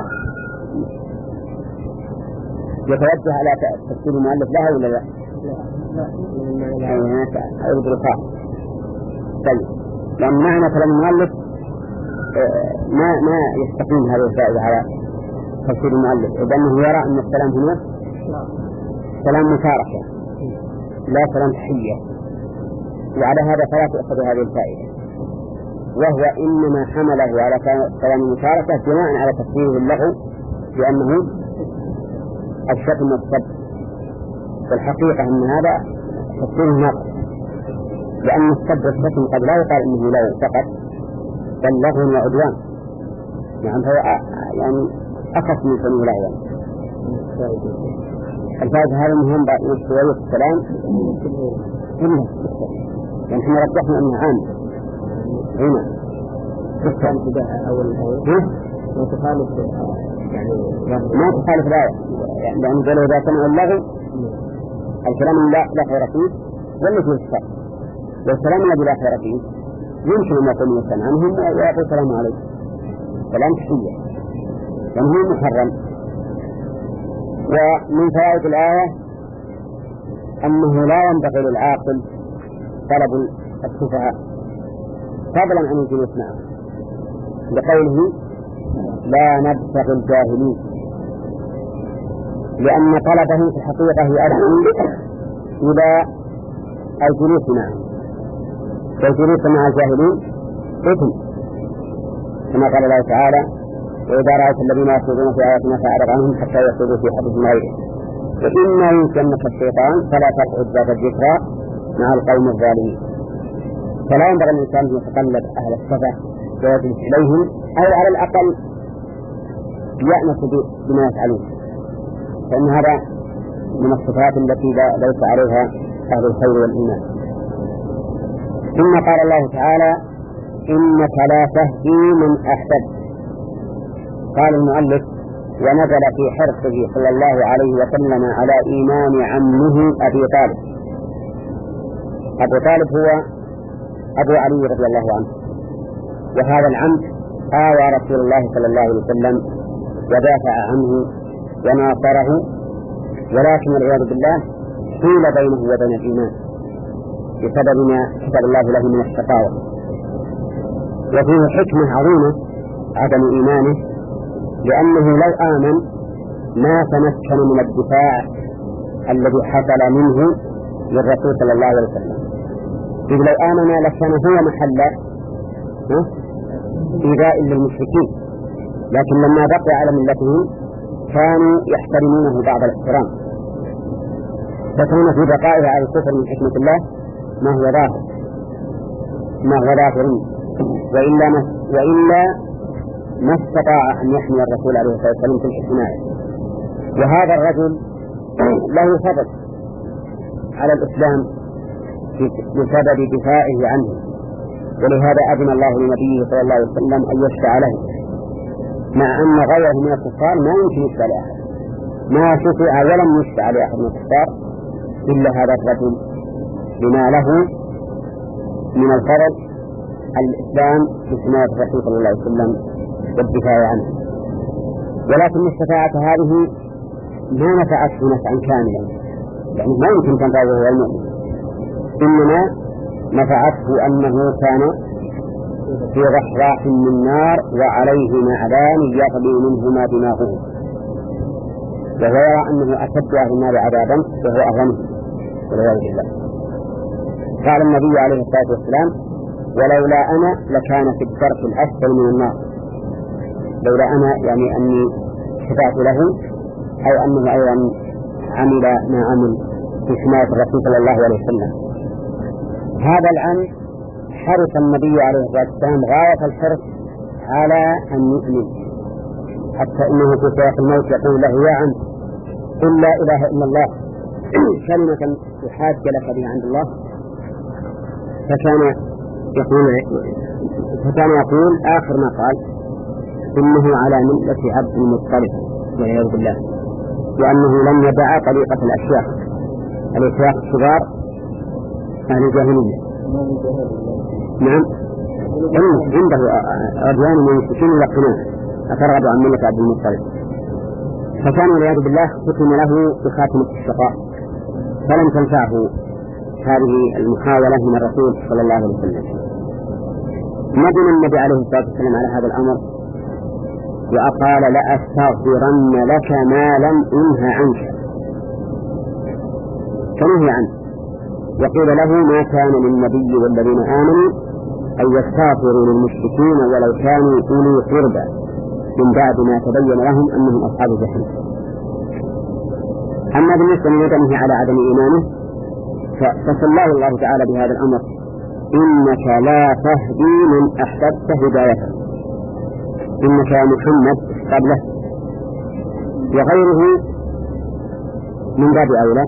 يتوجه على تفسير المؤلف لها ولا لا؟ أو الدراسات. طيب، لأن معنى كلام المؤلف ما ما يستقيم هذا الفائدة على تفسير المؤلف، لأنه يرى أن السلام هنا سلام مشاركة لا سلام تحية، وعلى هذا فلا تؤخذ هذه الفائدة، وهو إنما حمله على سلام المشاركة بناء على تفسيره اللغو لأنه الشتم والسب، والحقيقة أن هذا تفسير ناقص، لأن السب والشتم قد لا يقال إنه لغو فقط بل لغو وعدوان، يعني هو يعني أخف من سنه لغوا. الفائدة هذا مهم بعد شوية السلام كلها، يعني احنا رجحنا أنه عام هنا كان كده أول الآية ما تخالف يعني ما تخالف الآية، لأن قالوا إذا سمعوا اللغو الكلام لا لا خير فيه ولا فيه الشر، والسلام الذي لا خير فيه يمكن أن يكون يستمع عنهم ويقول السلام عليكم سلام تحية، لأنه هو محرم. ومن فوائد الآية أنه لا ينبغي للعاقل طلب السفهاء فضلا عن الجلوس معه، لقوله لا نبتغي الجاهلين، لأن طلبه في الحقيقة يؤدي إلى الجلوس معه، والجلوس مع الجاهلين إثم، كما قال الله تعالى: وإذا رأيت الذين يخوضون في آياتنا فأعرض عنهم حتى يخوضوا في حديث غيره، وإما ينسينك الشيطان فلا تقعد بعد الذكرى مع القوم الظالمين. فلا ينبغي الإنسان أن يتقلب أهل السفة ويجلس إليهم، أو على الأقل يأنس بما يفعلون، فإن هذا من الصفات التي ليس عليها أهل الخير والإيمان. ثم قال الله تعالى: إنك لا تهدي من أحببت. قال المؤلف: ونزل في حرصه صلى الله عليه وسلم على إيمان عمه أبي طالب. أبو طالب هو أبو علي رضي الله عنه، وهذا العم آوى رسول الله صلى الله عليه وسلم ودافع عنه وناصره، ولكن والعياذ بالله حيل بينه وبين الإيمان بسبب ما كتب الله له من الشقاوة. وفيه حكمة عظيمة عدم إيمانه، لأنه لو آمن ما تمكن من الدفاع الذي حصل منه للرسول صلى الله عليه وسلم، إذ لو آمن لكان هو محل إيذاء للمشركين، لكن لما بقي على ملتهم كانوا يحترمونه بعض الاحترام، فكان في بقائه على الكفر من حكمة الله ما هو ظاهر ما هو ظاهر وإلا ما, وإلا ما استطاع أن يحمي الرسول عليه الصلاة والسلام في الحماية. وهذا الرجل له فضل على الإسلام بسبب دفاعه عنه، ولهذا أذن الله لنبيه صلى الله عليه وسلم أن يشفع له، مع أن غيره من الكفار ما يمكن يشفع لأحد، ما شفع ولم يشفع لأحد من الكفار إلا هذا الرجل بما له من الفضل الإسلام بحماية الرسول صلى الله عليه وسلم والدفاع عنه. ولكن الشفاعة هذه ما نفعته نفعا كاملا، يعني ما يمكن تنفعه هو المؤمن، إنما نفعته أنه كان في ضحراح من نار وعليه نعلان يغلي منهما دماغه، وهو يرى أنه أشد أهل النار عذابا وهو أهونه والعياذ بالله. قال النبي عليه الصلاة والسلام: ولولا أنا لكان في الدرك الأسفل من النار. لولا أنا يعني أني شفعت له، أو أنه أيضا عمل ما عمل في حماية الرسول صلى الله عليه وسلم. هذا العمل حرص النبي عليه الصلاة والسلام غاية الحرص على أن يؤمن، حتى إنه في سياق الموت يقول له: يا عم قل لا إله إلا الله كلمة تحاج لك بها عند الله. فكان يقول فكان يقول آخر ما قال: إنه على ملة عبد المطلب والعياذ بالله، وأنه لم يدع طريقة الأشياء الأشياء الصغار أهل الجاهلية. نعم، عنده أديان من المشركين يقتلون أترغب عن ملة عبد المطلب. فكان والعياذ بالله ختم له بخاتمة الشقاء، فلم تنفعه هذه المحاولة من الرسول صلى الله عليه وسلم. ندم النبي عليه الصلاة والسلام على هذا الأمر وقال: لأستغفرن لك ما لم أنه عنك، فنهي عنه، وقيل له: ما كان للنبي والذين آمنوا أن يستغفروا للمشركين ولو كانوا أولي قربى من بعد ما تبين لهم أنهم أصحاب الجحيم. أما بالنسبة لندمه على عدم إيمانه فصلى الله تعالى بهذا الأمر: إنك لا تهدي من أحببت هدايته. إنك يا محمد قبله وغيره من باب أولى،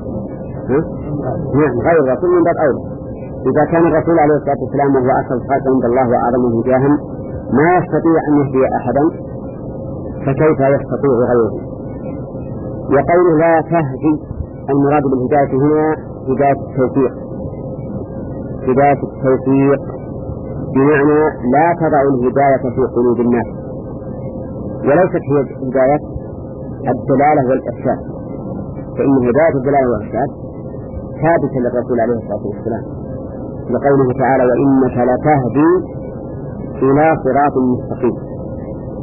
نعم غير الرسول من باب أولى. إذا كان الرسول عليه الصلاة والسلام وهو أصل الخلق عند الله وأعظمه جاها ما يستطيع أن يهدي أحدا، فكيف يستطيع غيره؟ وقوله لا تهدي، المراد بالهداية هنا هداية التوفيق، هداية التوفيق بمعنى لا تضع الهداية في قلوب الناس، وليست هي هداية الدلالة والإرشاد، فإن هداية الدلالة والإرشاد ثابتة للرسول عليه الصلاة والسلام، لقوله تعالى: وإنك لتهدي إلى صراط مستقيم.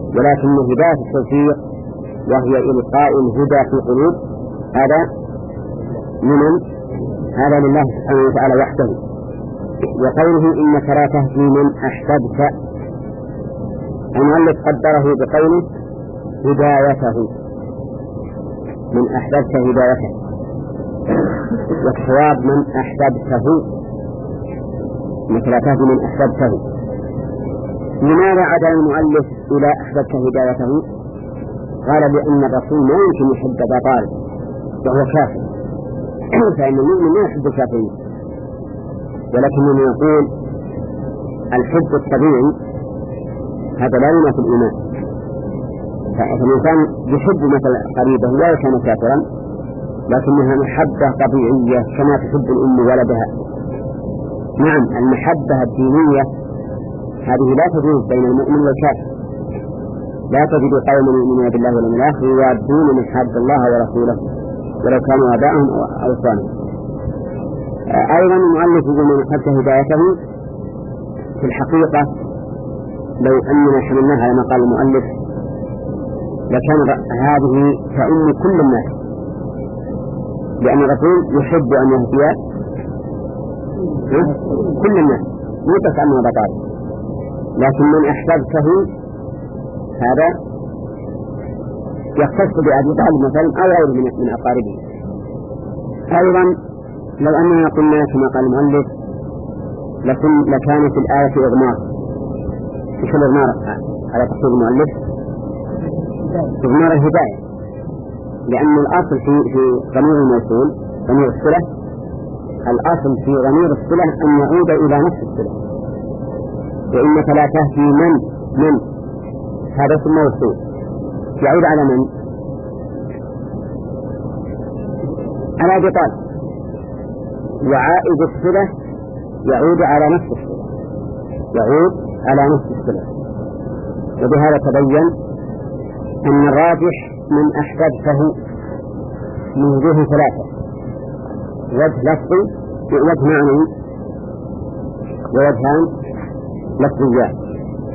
ولكن هداية التوفيق وهي إلقاء الهدى في القلوب هذا من هذا لله سبحانه وتعالى وحده. وقوله إنك لا تهدي من أحببت، المؤلف قدره بقوله هدايته، من أحببت هدايته، والصواب من أحببته، إنك لا تهدي من أحببته. لماذا عدا المؤلف إلى أحببت هدايته؟ قال لأن الرسول ما يمكن يحب أبا طالب وهو كافر، فإن المؤمن ما يحب الكافرين، ولكنه يقول الحب الطبيعي هذا لا ينافي الإيمان. فالإنسان يحب مثل قريبه ولا كان كافرا، لكنها محبة طبيعية كما تحب الأم ولدها. نعم، المحبة الدينية هذه لا تجوز بين المؤمن والكافر. لا تجد قوما يؤمنون بالله واليوم الآخر يوادون من حاد الله ورسوله ولو كانوا آباءهم أو إخوانهم. أيضا المؤلف يقول من أحببت هدايته، في الحقيقة لو أننا حملناها على ما قال المؤلف لكان هذه تعم كل الناس، لأن الرسول يحب أن يهدي كل الناس مو بس أنه بطال، لكن من أحببته هذا يختص بأبي طالب مثلا أو غيره من أقاربه. أيضا لو أننا قلنا كما قال المؤلف لكن لكانت الآية إغمار. إيش الإغمار على تقصير المؤلف؟ إغمار الهداية، لأن الأصل في في ضمير الموصول ضمير الصلة، الأصل في ضمير الصلة أن يعود إلى نفس الصلة. وإنك لا تهدي من من هذا اسم موصول يعود على من؟ على أبي طالب، وعائد الصلة يعود على نفس الصلة، يعود على نفس الصلة. وبهذا تبين أن الراجح من أحببته من وجوه ثلاثة: وجه لفظي ووجه معنوي ووجهان لفظيان.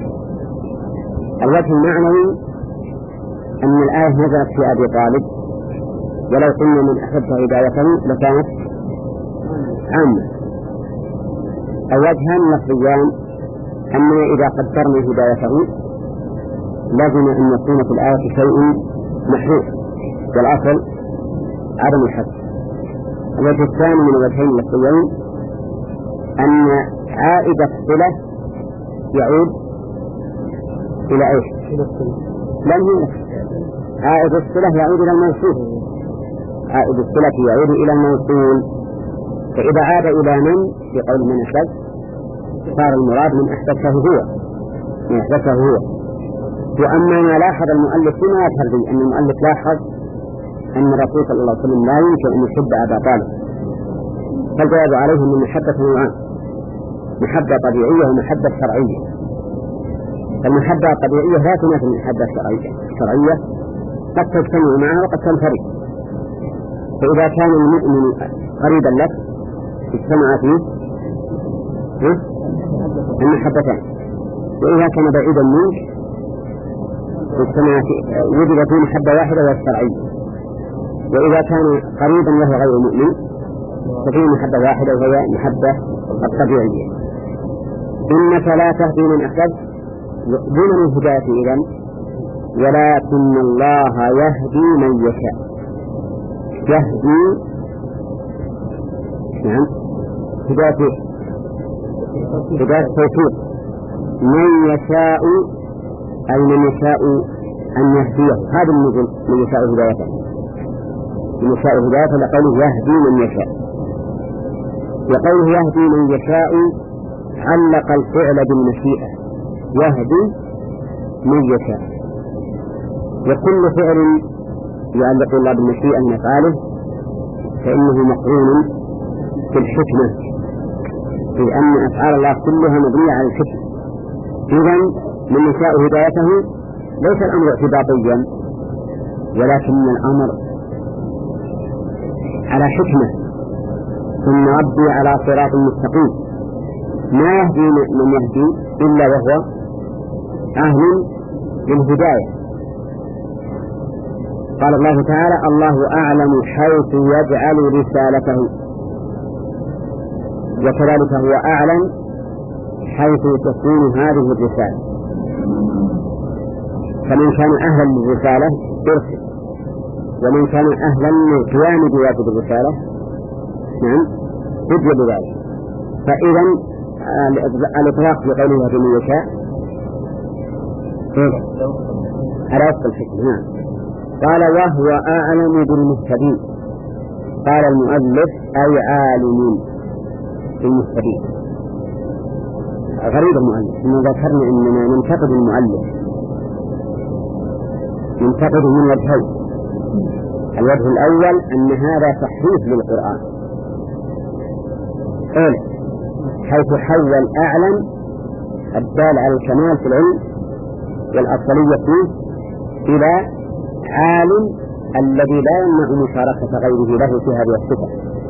الوجه المعنوي أن الآية نزلت في أبي طالب، ولو قلنا من أحببت هدايته لكانت عامة. الوجهان لفظيان أننا إذا قدرنا هدايته لازم أن يكون في الآية شيء محذوف، والأصل عدم الحذف. الوجه الثاني من الوجهين اللفظيين أن عائد الصلة يعود إلى إيش؟ لم يعود عائد الصلة يعود إلى الموصول، عائد الصلة يعود إلى الموصول. فإذا عاد إلى من بقول من أحبب صار المراد من أحببته هو، من أحببته هو. وأما ما لاحظ المؤلف فيما يظهر به أن المؤلف لاحظ أن الرسول صلى الله عليه وسلم لا يمكن أن يحب أبا طالب، فالجواب عليه من محبة نوعان: محبة طبيعية ومحبة شرعية. المحبة الطبيعية لا تنافي المحبة الشرعية، قد تجتمع معها وقد تنفرد. فإذا كان المؤمن قريبا لك اجتمع فيه المحبتان، وإذا كان بعيدا منك اجتمع وجد فيه محبة واحدة وهي الشرعية. وإذا كان قريبا وهو غير مؤمن ففيه محبة واحدة وهي محبة الطبيعية. إنك لا تهدي من أحببت دون من هدايته إذن، ولكن الله يهدي من يشاء. يهدي نعم هداية هداية توفيق من يشاء، أي من يشاء أن يهديه. هذا النزل من يشاء هدايته، من يشاء هدايته لقوله يهدي من يشاء. وقوله يهدي من يشاء علق الفعل بالمشيئة، يهدي من يشاء. وكل فعل يعلق الله بالمشيئة من أفعاله فإنه مقرون بالحكمة، إذ أن أفعال الله كلها مبنية على الحكمة. إذن من يشاء هدايته ليس الأمر اعتباطيا، ولكن الأمر على حكمة، ثم ربي على صراط مستقيم. ما يهدي من يهدي إلا وهو أهل للهداية. قال الله تعالى: الله أعلم حيث يجعل رسالته، وكذلك هو أعلم حيث تكون هذه الرسالة. فمن كان أهلا للرسالة ارسل، ومن كان أهلا للقيام بواجب الرسالة نعم هدي بذلك. فإذا الإطلاق في قوله يهدي من يشاء على وفق الحكمة. نعم. قال: وهو أعلم بالمهتدين. قال المؤلف: أي عالم بالمهتدين. غريب المؤلف، ثم ذكرنا إننا ننتقد المؤلف ننتقد من وجهين. الوجه الأول أن هذا تحريف للقرآن، قال حيث حول أعلم الدال على الكمال في العلم والأفضلية فيه إلى عالم الذي لا يمنع مشاركة غيره له في هذه الصفة.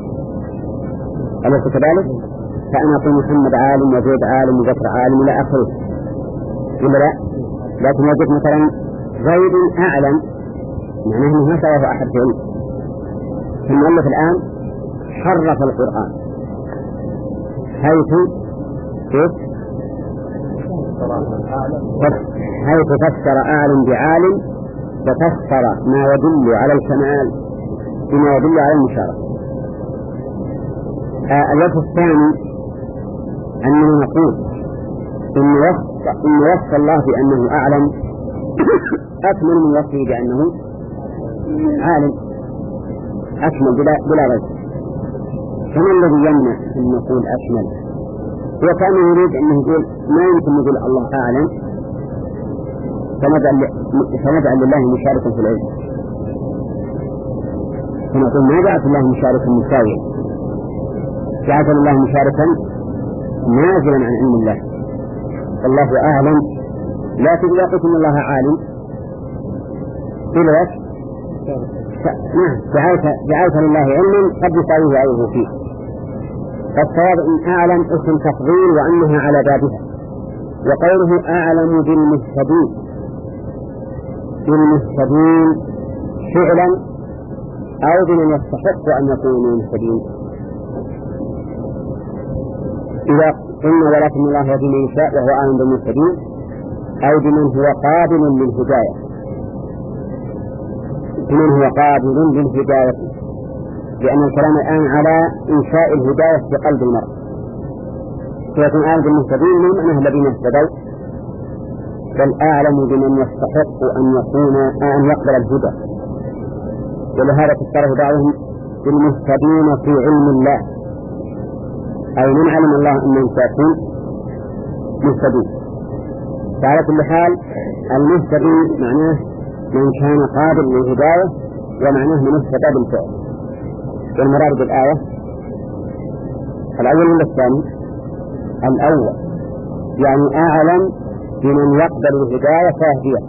أليس كذلك؟ فأنا أقول محمد عالم وزيد عالم وبكر عالم إلى آخره، ولا لا؟ لكن وجد مثلا زيد أعلم، معناه أنه ما سواه أحد في علم. المؤلف الآن حرف القرآن حيث حيث فسر أعلم بعالم، وفسر ما يدل على الكمال بما يدل على المشاركة. آه الوجه الثاني أننا نقول إن وصف, إن وصف الله بأنه أعلم أكمل من وصفه بأنه عالم، أكمل بلا, بلا ريب. كما الذي يمنع أن نقول أكمل هو كان يريد أن يقول ما يمكن نقول الله أعلم فنجعل لله مشاركا في العلم، فنقول ما جعلت الله مشاركا مساويا، جعلت الله مشاركا نازلا عن علم الله، والله أعلم. لكن إذا قلت إن الله عالم إلى نعم جعلت, جعلت لله علما قد يساويه عيبه فيه. فالصواب إن أعلم اسم تفضيل وأنها على بابها. وقوله أعلم بالمهتدين، بالمهتدين فعلا أو بمن يستحق أن يكونوا مهتدين. إذا قلنا ولكن الله يهدي من يشاء وهو أعلم بالمهتدين، أو بمن هو قابل للهداية، بمن هو قابل للهداية، لأن الكلام الآن على إنشاء الهداية في قلب المرء. فيكون أعلم بالمهتدين من معنى الذين اهتدوا، بل أعلم بمن يستحق أن يكون أن يقبل الهدى. ولهذا فسره بعضهم بالمهتدين في علم الله، أي من علم الله أنه سيكون مهتدين. فعلى كل حال المهتدي معناه من كان قابل للهداية، ومعناه من اهتدى بالفعل. والمراد بالآية الأول ولا الثاني؟ الأول، يعني أعلم بمن يقبل الهداية فيهديه.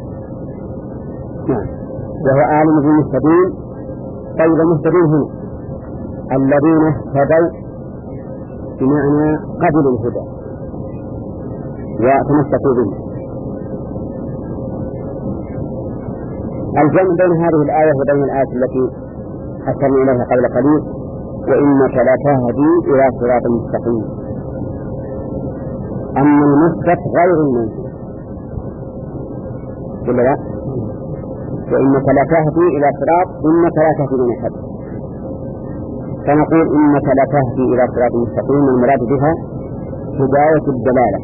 نعم. وهو أعلم بالمهتدين. طيب المهتدين هنا الذين اهتدوا بمعنى قبلوا الهدى وتمسكوا به. الجمع بين هذه الآية وبين الآية التي أشرنا إليها قبل قليل: وإنك لا تهدي إلى صراط مستقيم. أما المثبت غير المنفي، ولا لا؟ وإنك لا تهدي إلى صراط، إنك لا تهدي من أحد. فنقول إنك لا تهدي إلى صراط مستقيم، المراد بها هداية الدلالة،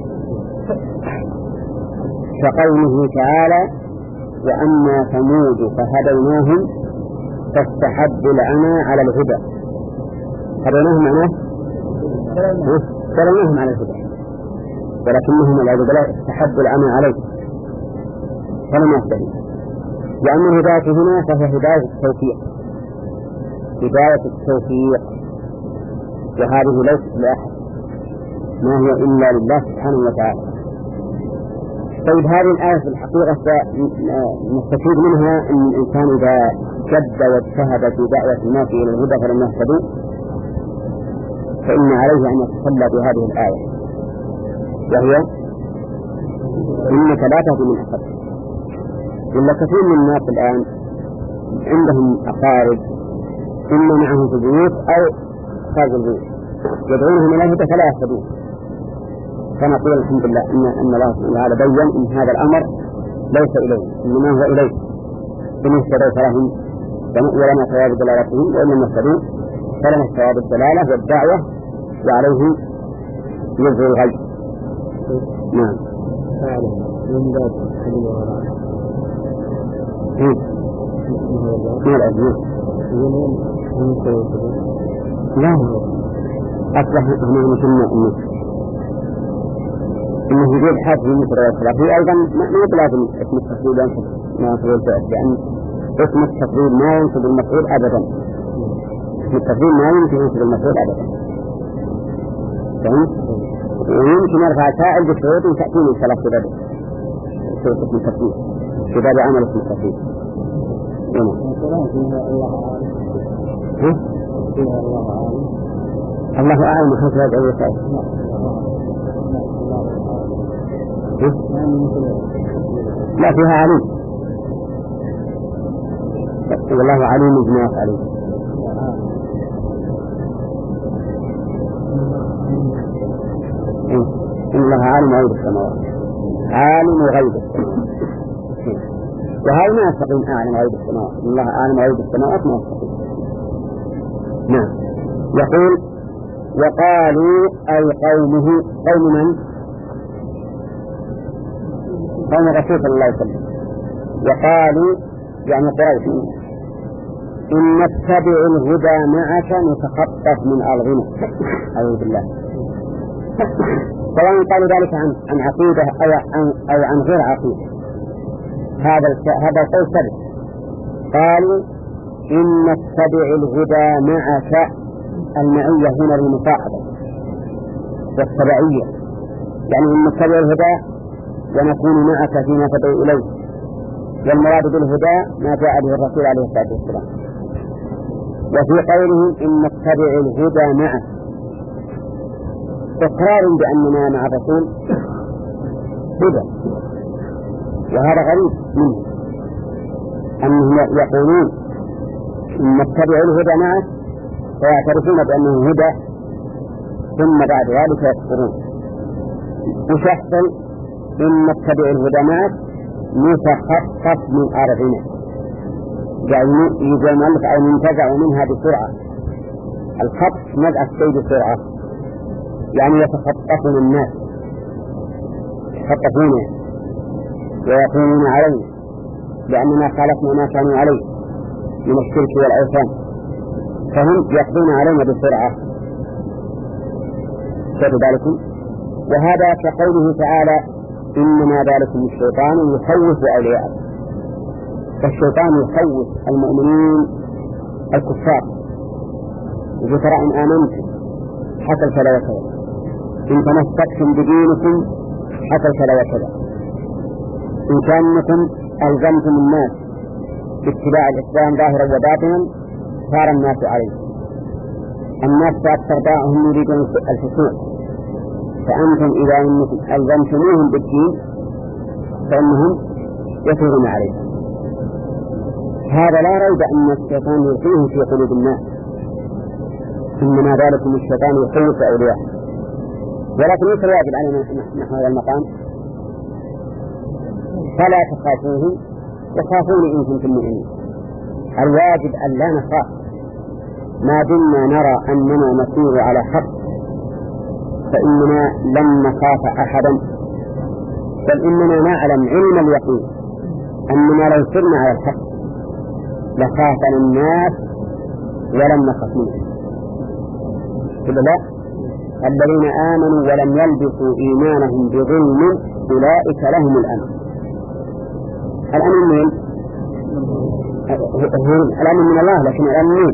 كقوله تعالى: وأما ثمود فهديناهم فاستحبوا العمى على الهدى. هديناهم معناه دللناهم على الهدى، ولكنهم العباد لا استحبوا العمى عليه فلم يهتدوا. وأما الهداية هنا فهي هداية التوفيق، هداية التوفيق، وهذه ليست لأحد، ما هي إلا لله سبحانه وتعالى. طيب هذه الآية في الحقيقة نستفيد منها أن الإنسان إذا جد واجتهد في دعوة الناس إلى الهدى فلم يهتدوا فإن عليه أن يتصلى بهذه الآية، وهي إنك لا تهدي من أحد. ولا كثير من الناس الآن عندهم أقارب إما معهم في البيوت أو خارج البيوت يدعونهم إلى الهدى فلا يهتدون. فنقول الحمد لله إن أن الله تعالى بين إن هذا الأمر ليس إليه إنما هو إليه، إن اهتدوا فلهم ولنا ثواب دلالتهم، وإن لم يهتدوا فلنا ثواب الدلالة والدعوة وعليه يزهر الغيب. نعم. من باب من الأجنة لا أصبح هنا مثلنا أنه إنه يجيب حاجة في مصر والصلاة هي أيضا ما يبلازم اسم التفضيل ينصب ما ينصب الفعل، لأن اسم التفضيل ما ينصب المفعول أبدا. اسم التفضيل ما يمكن ينصب المفعول أبدا، فهمت؟ ويمكن يرفع فاعل بشروط تأتيني إن شاء الله في باب شروط اسم التفضيل في باب عمل اسم التفضيل. الله أعلم حيث يدعو يسأل. لا فيها عليم، والله عليم بما يفعلون. إن الله عالم غيب السماوات، عالم غيب السماوات، وهذا ما يستقيم أعلم غيب السماوات. إن الله عالم غيب السماوات ما يستقيم. نعم. يقول وقالوا أي قومه، قوم من؟ قوم الرسول صلى الله عليه وسلم. وقالوا يعني قريش إن نتبع الهدى معك نتخطف من أرضنا. أعوذ بالله. سواء قالوا ذلك عن عن عقيدة أو عن أو عن غير عقيدة، هذا هذا القول سبب. قالوا إن نتبع الهدى معك، المعية هنا للمصاحبة والتبعية، يعني إن نتبع الهدى ونكون معك فيما تدعو إليه، والمراد بالهدى ما جاء به الرسول عليه الصلاة والسلام. وفي قولهم إن نتبع الهدى معك إقرار بأننا مع الرسول هدى، وهذا غريب منه أنهم يقولون إن نتبع الهدى معك ويعترفون بأنه هدى ثم بعد ذلك يكفرون. وشخصا إن نتبع الهدى معك نتخطف من أرضنا، يعني يجب المؤلف أو ننتزع منها بسرعة. الخطف نزع الشيء بسرعة، يعني يتخطفون الناس، يتخطفون ويقومون عليه لأننا خالفنا ما كانوا عليه من الشرك والأوثان، فهم يقضون علينا بسرعة. شاهدوا ذلكم. وهذا كقوله تعالى إنما ذلكم الشيطان يخوف أولياءه، فالشيطان يخوف المؤمنين الكفار، وترى إن آمنتم حصل كذا وكذا، إن تمسكتم بدينكم حصل كذا وكذا، إن كانكم ألزمتم الناس باتباع الإسلام ظاهرا وباطنا صار الناس عليه. الناس أكثر داعهم يريدون الفسوق، فأنتم إذا ألزمتموهم بالدين فإنهم يثورون عليه. هذا لا ريب أن الشيطان يلقيه في قلوب الناس، إنما ذلكم الشيطان يخوف أولياءه. ولكن ليس الواجب علينا نحو هذا المقام، فلا تخافوه وخافوني إن كنتم مؤمنين. الواجب أن لا نخاف ما دمنا نرى أننا نسير على حق، فإننا لن نخاف أحدا، بل إننا نعلم علم اليقين أننا لو سرنا على الحق لخافنا الناس ولم نخف منهم. كلا لا، الذين آمنوا ولم يلبسوا إيمانهم بظلم أولئك لهم الأمن. الأمن من؟ الأمن من الله، لكن الأمن من؟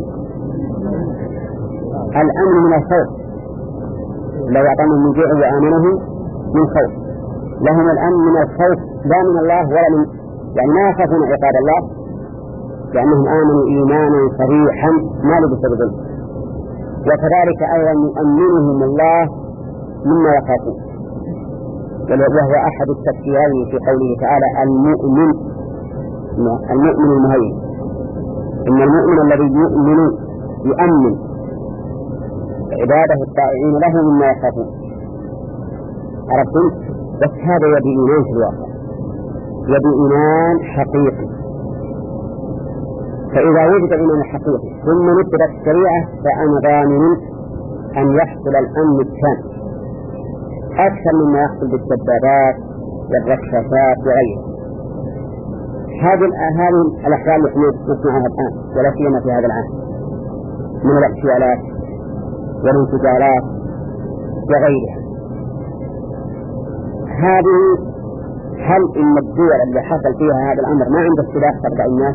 الأمن من الخوف. لو أعطاهم من جوع وآمنهم من خوف، لهم الأمن من الخوف لا من الله ولا من، يعني ما يخافون عقاب الله لأنهم آمنوا إيمانا صريحا ما لبسوا بظلم. وكذلك أيضا يؤمنهم الله مما يخافون، وهو أحد التفسيرين في قوله تعالى المؤمن المؤمن المهيمن، إن المؤمن الذي يؤمن يؤمن عباده الطائعين له مما يخافون. عرفتم؟ بس هذا يبي إيمان في الواقع، يبي إيمان حقيقي. فإذا وجد الإيمان الحقيقي ثم نتبت الشريعة فأنا ضامن أن يحصل الأمن التام أكثر مما يحصل بالسبابات والرشاشات وغيرها. هذه هذه الأحوال التي نسمعها الآن ولا سيما في هذا العام من الاغتيالات والانفجارات وغيرها، هذه هل إن الدول اللي حصل فيها هذا الأمر ما عند السلاح تبدأ الناس؟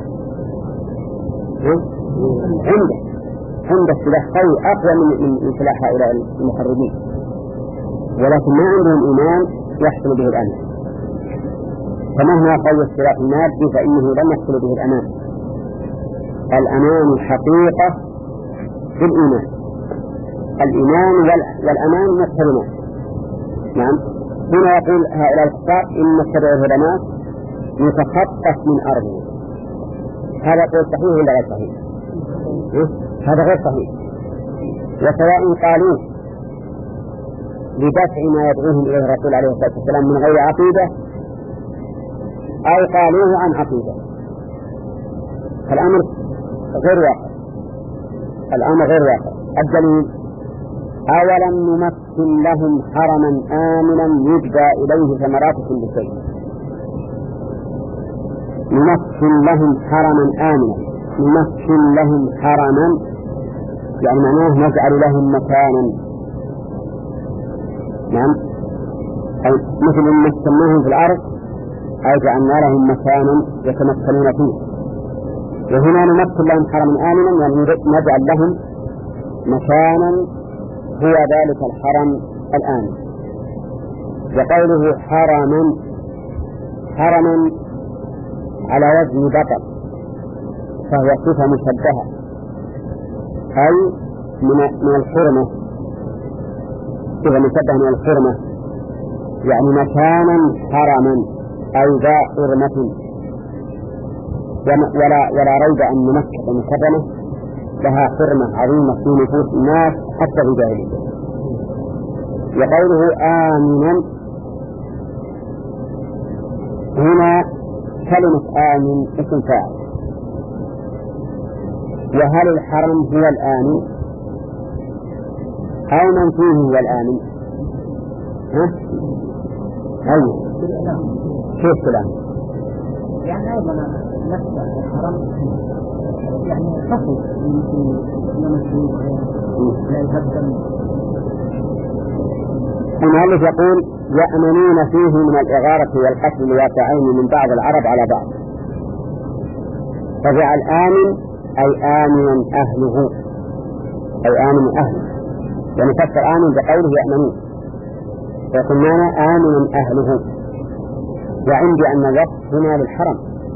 عنده عنده السلاح قوي أقوى من من سلاح هؤلاء المخربين، ولكن ما عندهم إيمان يحصل به الأمن. فمهما قوي السلاح المادي فإنه لم يحصل به الأمان. الأمان الحقيقة في الإيمان، الإيمان والأمان مقترنان. نعم، هنا يقول هؤلاء الكفار إن السبع الهدمات يتخطف من أرضه. هذا قول صحيح ولا غير صحيح؟ هذا غير صحيح. وسواء قالوه لدفع ما يدعوهم إليه الرسول عليه الصلاة والسلام من غير عقيدة أو قالوه عن عقيدة، فالأمر غير واقع. الأمر غير واقع. الدليل: أولم نمكن لهم حرما آمنا يجبى إليه ثمرات كل شيء. نمكن لهم حرما آمنا، نمكن لهم حرما يعني معناه نجعل لهم مكانا. نعم، أي مثل ما مكناهم في الأرض أي جعلنا لهم مكانا يتمكنون فيه. وهنا نمكن لهم حرما آمنا يعني نجعل لهم مكانا هو ذلك الحرم الآمن. وقوله حرما، حرما على وزن بطل فهو صفة مشبهة أي من الحرمة، صفة مشبهة من الحرمة يعني مكانا حرما أي ذا حرمة. ولا, ولا ريب أن مكة مكرمة لها حرمة عظيمة في نفوس الناس حتى في جاهلية. وقوله آمنا هنا كلمة آمن اسم فاعل. وهل الحرم هو الآمن أو من فيه هو الآمن؟ ها؟ أيوه كيف كلام؟ يعني أيضا نفس الحرم يعني خفض يمكن لا يهدم. المؤلف يقول يأمنون فيه من الإغارة والقتل الواقعين من بعض العرب على بعض، فجعل آمن أي آمنا أهله، أي آمن أهله، يعني فسر آمن بقوله يأمنون، فيقول معنى آمنا أهله. وعندي أن الوصف هنا للحرم،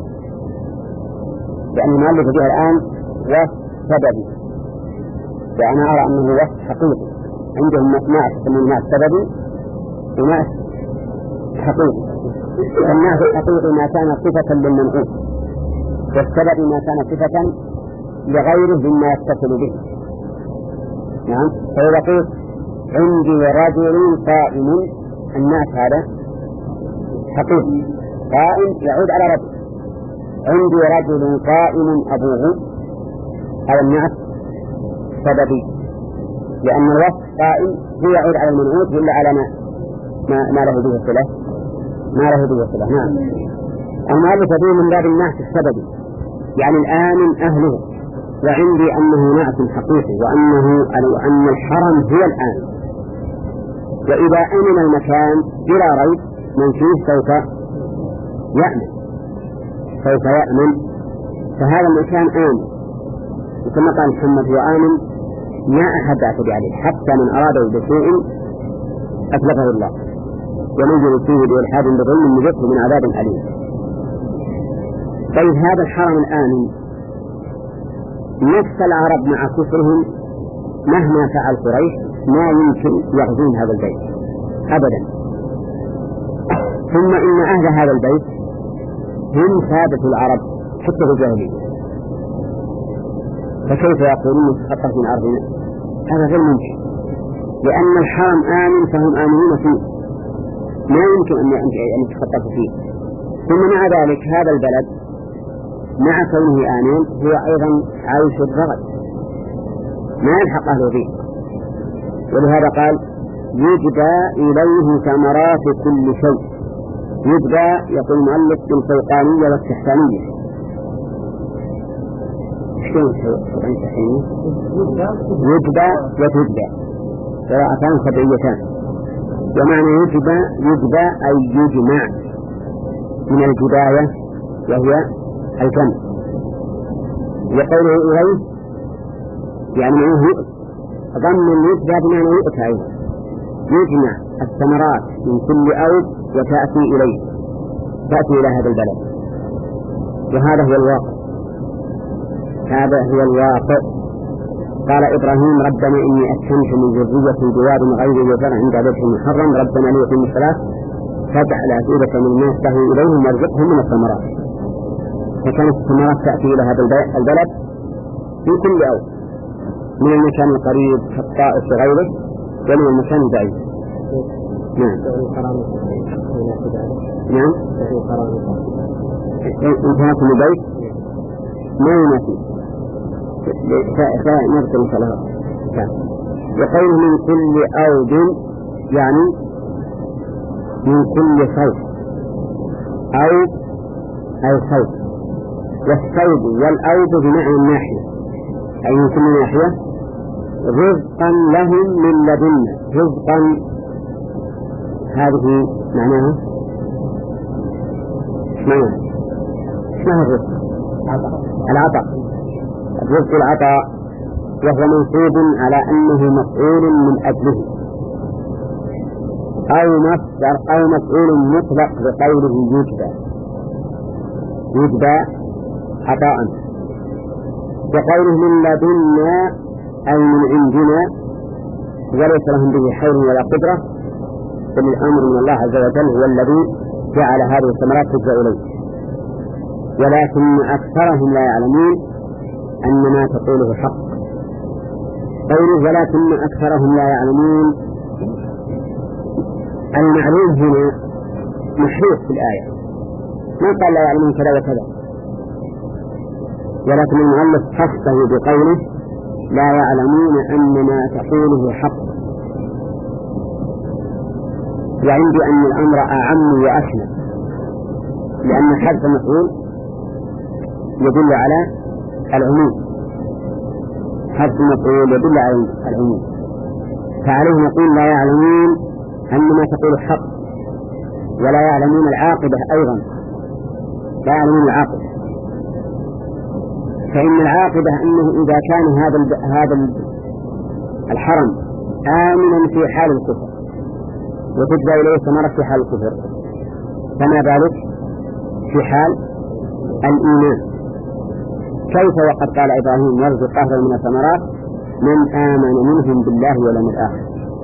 لأن المؤلف فيها الآن وصف سببي، وأنا أرى أنه وصف حقيقي. عندهم معنى يسمون ناس سببي وناس حقيقي. فالناس الحقيقي ما كان صفة للمنعوت، والسبب ما كان صفة لغيره مما يتصل به. نعم، فإذا قلت عندي رجل قائم، الناس هذا حقيقي، قائم يعود على رجل. عندي رجل قائم أبوه، هذا الناس سببي، لأن الوصف قائم هو يعود على المنعوت ولا على ما ما, ما له به صلة، ما له به صلة. نعم، المؤلف به من باب الناس السببي، يعني الآمن أهله. وعندي أنه نعت حقيقي، وأنه أن الحرم هو الآن. وإذا أمن المكان بلا ريب من فيه سوف يأمن، سوف يأمن، فهذا المكان آمن. وكما قال محمد هو آمن ما أحد اعتدى عليه، حتى من أراده بشيء أتلفه الله، ومن فيه بإلحاد بظلم نجته من عذاب أليم. طيب هذا الحرم الآمن نفس العرب مع كفرهم مهما فعل قريش ما يمكن يغزون هذا البيت أبدا. ثم إن أهل هذا البيت هم سادة العرب حتى في الجاهلية. فكيف يقولون نتخطف من أرضنا؟ هذا غير ممكن، لأن الحرم آمن فهم آمنون فيه، ما يمكن أن يتخطفوا فيه. ثم مع ذلك هذا البلد مع كونه آمن هو أيضا عايش الرغد، ما يلحق أهله فيه. ولهذا قال يجبى إليه ثمرات كل شيء. يجبى يقول المؤلف بالفوقانية والتحتانية. شلون التحتانية؟ يجبى وتجبى قراءتان خبريتان. ومعنى يجبى يجبى أي يجمع من الجباية وهي الجمع. وقوله إليه يعني معناه ضم اليجبى بمعنى يؤتى أيضا، يجمع الثمرات من كل أرض وتأتي إليه، تأتي إلى هذا البلد. وهذا هو الواقع، هذا هو الواقع. قال إبراهيم ربنا إني أسكنت من ذريتي بواد غير ذي زرع عند بيتك المحرم ربنا ليقيموا الصلاة فاجعل أفئدة من الناس تهوي إليهم وارزقهم من الثمرات. فكانت الثمرات تأتي إلى هذا البلد في كل أرض، من المكان القريب كالطائف وغيره ومن المكان البعيد. نعم نعم انتهاك البيت ما ينافي فنذكر إن شاء الله. وقوله من كل أرض يعني من كل صوت أو أو صوت، والصوت والأرض بمعنى الناحية، أي من كل ناحية رزقا لهم من لدنا. رزقا هذه معناها معناها اسمها الرزق العطاء، الرزق العطاء، وهو منصوب على أنه مفعول من أجله أو مصدر أو مفعول مطلق بقوله يجبى يجبى عطاء. وقوله من لدنا أي من عندنا وليس لهم به حول ولا قدرة، بل الأمر من الله عز وجل هو الذي جعل هذه الثمرات تجزى إليه. ولكن أكثرهم لا يعلمون أن ما تقوله حق. قوله ولكن أكثرهم لا يعلمون، المعلوم هنا محروف في الآية، ما قال لا يعلمون كذا وكذا، ولكن المؤلف خصه بقوله لا يعلمون أن ما تقوله حق. وعندي أن الأمر أعم وأشمل، لأن حرف مفعول يدل على العموم، حرف مفعول يدل على العموم، فعليه نقول لا يعلمون أن ما تقول حق، ولا يعلمون العاقبة أيضا، لا يعلمون العاقبة. فإن العاقبة أنه إذا كان هذا هذا الحرم آمنا في حال الكفر وتجزى إليه ثمرة في حال الكفر، فما بالك في حال الإيمان؟ كيف وقد قال إبراهيم يرزق أهلا من الثمرات من آمن منهم بالله واليوم الآخر.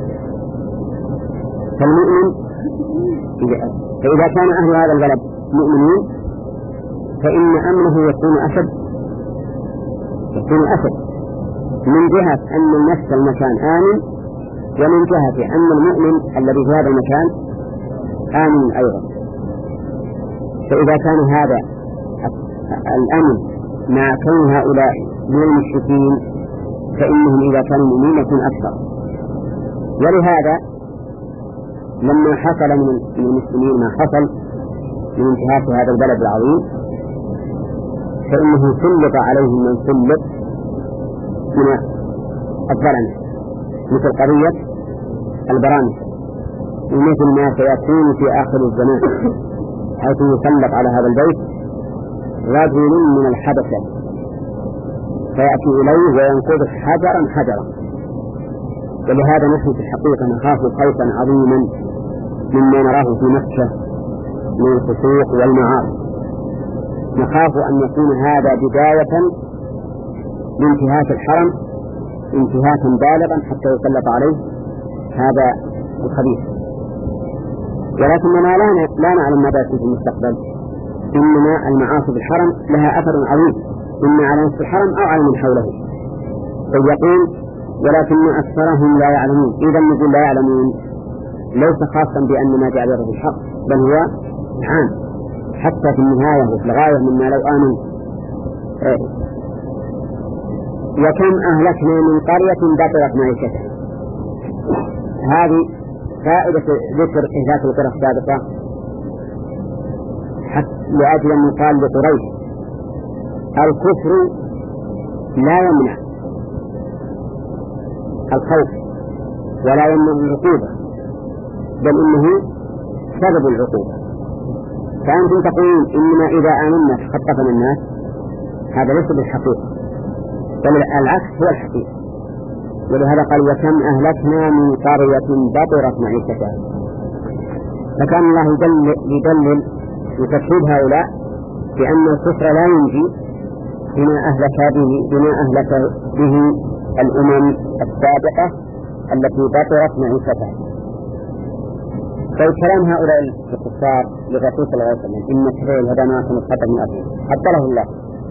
فالمؤمن فإذا كان أهل هذا البلد مؤمنين فإن أمنه يكون أشد يكون أشد من جهة أن نفس المكان آمن، ومن جهة أن المؤمن الذي في هذا المكان آمن أيضا. فإذا كان هذا الأمن مع كون هؤلاء من المشركين فإنهم إذا كانوا مؤمنين يكون أكثر. ولهذا لما حصل من المسلمين ما حصل من انتهاك هذا البلد العظيم فإنه سلط عليهم من سلط من الظلمة، مثل قضية البرامج، ومثل ما سيكون في آخر الزمان حيث يسلط على هذا البيت رجل من الحبشة فيأتي إليه وينقض حجرا حجرا. ولهذا نحن في الحقيقة نخاف خوفا عظيما مما نراه في مكة من الفسوق والمعاصي. نخاف أن يكون هذا بداية لانتهاك الحرم انتهاكا بالغا حتى يسلط عليه هذا الخبيث. ولكننا لا لا نعلم ماذا يكون في المستقبل، إنما المعاصي بالحرم لها أثر عظيم إما على نفس الحرم أو على من حوله. فيقول ولكن أكثرهم لا يعلمون. إذا نقول لا يعلمون ليس خاصا بأن ما جعل في الحق، بل هو عام حتى في النهاية وفي الغاية مما لو آمن. وكم أهلكنا من قرية بطرت معيشتها. هذه فائدة ذكر إهلاك القرى السابقة لأجل أن يقال لقريش الكفر لا يمنع الخوف ولا يمنع العقوبة، بل إنه سبب العقوبة. فأنتم تقولون إننا إذا آمنا خطفنا الناس، هذا ليس بالحقيقة بل العكس هو الحقيقة. ولهذا قال وكم أهلكنا من قرية بطرت معيشتها. فكان الله يدلل, يدلل وتشهد هؤلاء بأن الكفر لا ينجي بما أهلك به, بما أهلك به الأمم السابقة التي بطرت معيشتها. فالكلام هؤلاء الكفار للرسول صلى الله عليه وسلم إن كفر الهدامات متخطف من أرضه أبطله الله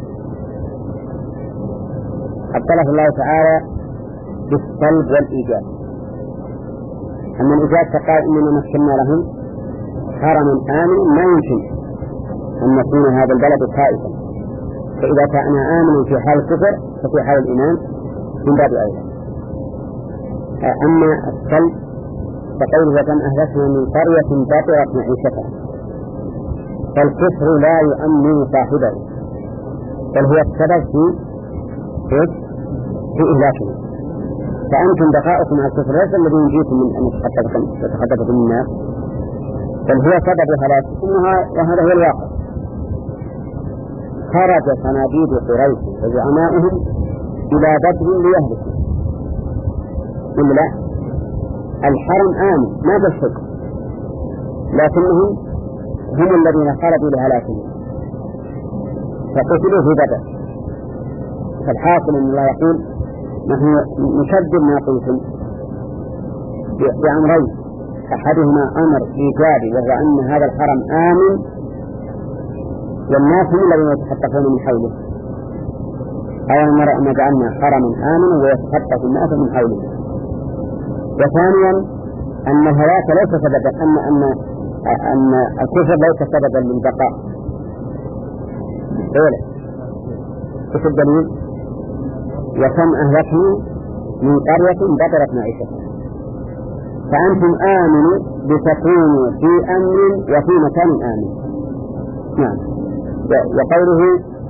أبطله الله تعالى بالسلب والإيجاب. أما الإيجاب فقال إننا مكنا لهم حرما آمنا ما يمكن أن يكون هذا البلد خائفا، فإذا كان آمنا في حال الكفر ففي حال الإيمان من باب أولى. أما السلب فقوله وكم أهلكنا من قرية بطرت معيشتها، فالكفر لا يؤمن صاحبه بل هو السبب في في إهلاكه. فأنتم بقاؤكم على الكفر ليس الذي ينجيكم من أن تتخطفكم الناس، بل هو سبب هلاككم، وهذا هو الواقع. خرج صناديد قريش وزعمائهم إلى بدر ليهلكوا. إلا لا، الحرم آمن ما بالشك، لكنهم هم الذين خرجوا لهلاكهم فقتلوا في بدر. فالحاصل أن الله يقول نحن نشدد ما قلتم بأمرين، أحدهما أمر إيجابي وهو أن هذا الحرم آمن والناس هم الذين يتخطفون من حوله. أولا نرى أن جعلنا حرما آمنا ويتخطف الناس من حوله. وثانيا أن الهلاك ليس سببا، أن أن أن الكفر ليس سببا للبقاء. أولا إيش الدليل؟ وكم أهلكنا من قرية بطرت معيشتها. فأنتم آمنوا بتكونوا في أمن وفي مكان آمن. نعم. وقوله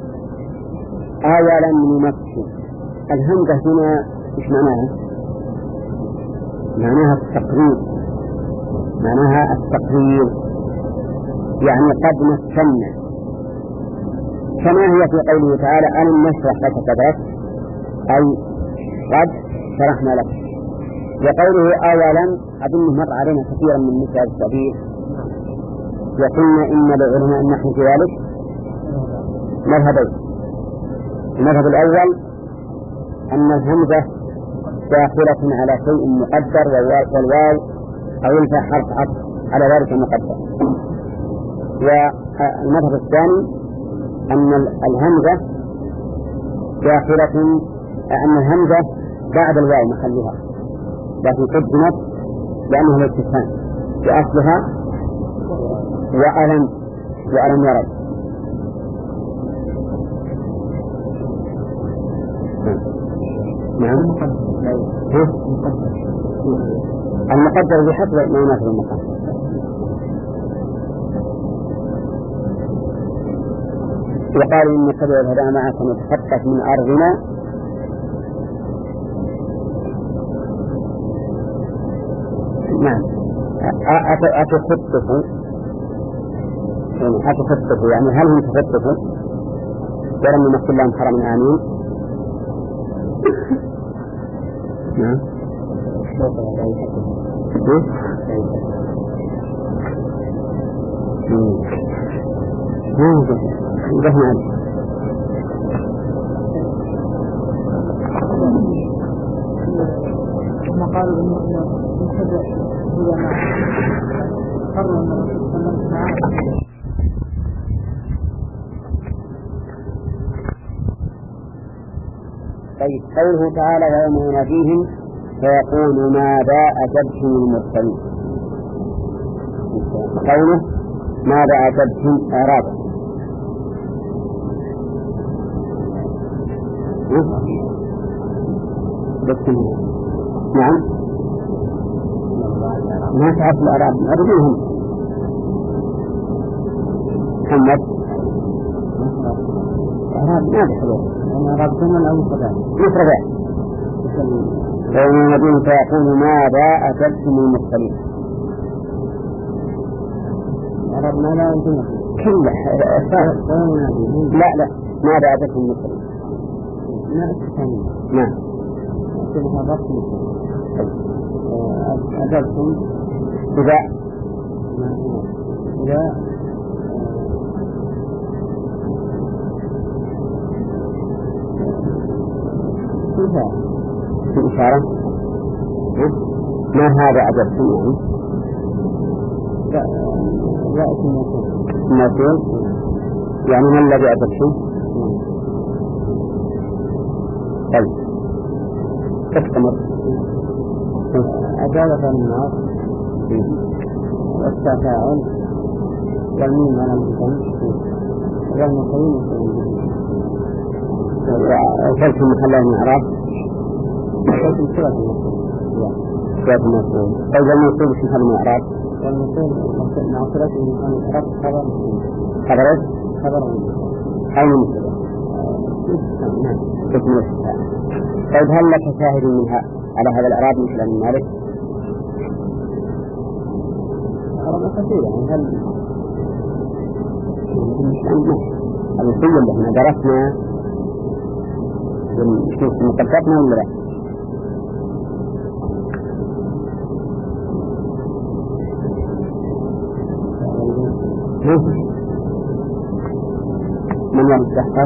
أولا نمكن، الهمزة هنا إيش معناها؟ معناها التقرير، معناها التقرير يعني قد مكنا، كما هي في قوله تعالى ألم نشرح لك صدرك، أي قد شرحنا لك. وقوله أولا أظن مر علينا كثيرا من مثل هذا التعبير، وقلنا إن للعلماء أن نحن في ذلك مذهبين. المذهب الأول أن الهمزة داخلة على شيء مقدر والواو أو الفاء حرف عطف على ذلك المقدر. والمذهب الثاني أن الهمزة داخلة، أن الهمزة بعد الواو محلها، لكن قدمت لأنه الاستفهام وأصلها وألم وألم يرد. نعم. المقدر بحسب ما يناسب المقام. وقالوا إن كبير الهدى معك نتخطف من أرضنا نعم أتخطفوا أتخطفوا يعني هل هم تخطفوا ولم يمثل لهم حرم آمين؟ نعم. ثم قالوا إن نتبع هدى معه قرر أن الرسول صلى الله عليه وسلم طيب قوله تعالى ويوم يناديهم فيقول ماذا أجبتم المرسلين. قوله ماذا أجبتم أعرابا نعم ما تعرف الأعراب أرجوهم محمد أعراب ما بحضور أعراب ثمن أو مفردات مفردات ويوم يناديهم فيقول ماذا أجبتم المرسلين. أعراب ما لا يمكن كله لا لا ماذا أجبتم المرسلين ما أتفهم نعم كلها رسم أجبتم إذا إذا في إشارة ما هذا أجبتم يعني لا لا اسم موصول يعني ما الذي أجبتم. طيب تستمر أجابة الناس والتفاعل والميم على المتكلم والمقيم وصلت محلها من الإعراب وصلت سورة المقيم سورة المقيم. طيب المقيم في محل من الإعراب والمقيم مع صورة المقيم الإعراب خبر خبرت خبر أي مبتدأ نعم اسم الاستفهام. طيب هل لك شاهد منها على هذا الإعراب مثل من مالك؟ أعراب كثيرة يعني هل الوصية اللي احنا درسنا ونشوف مقدمتنا ولا لا؟ من يستحقق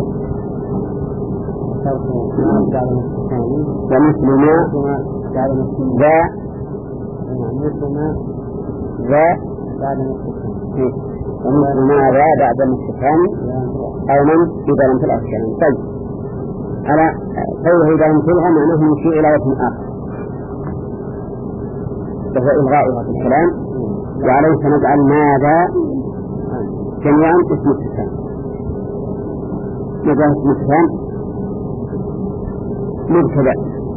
ومثل ما ذا ذا ومثل ما ذا بعد الاستفهام أو من إذا لم تلأ الكلام. طيب على قوله إذا لم تلغى معناه يشير إلى وجه آخر وهو إلغاؤها في الكلام وعليه سنجعل ماذا جميعا اسم استفهام. ماذا اسم استفهام مبتدأ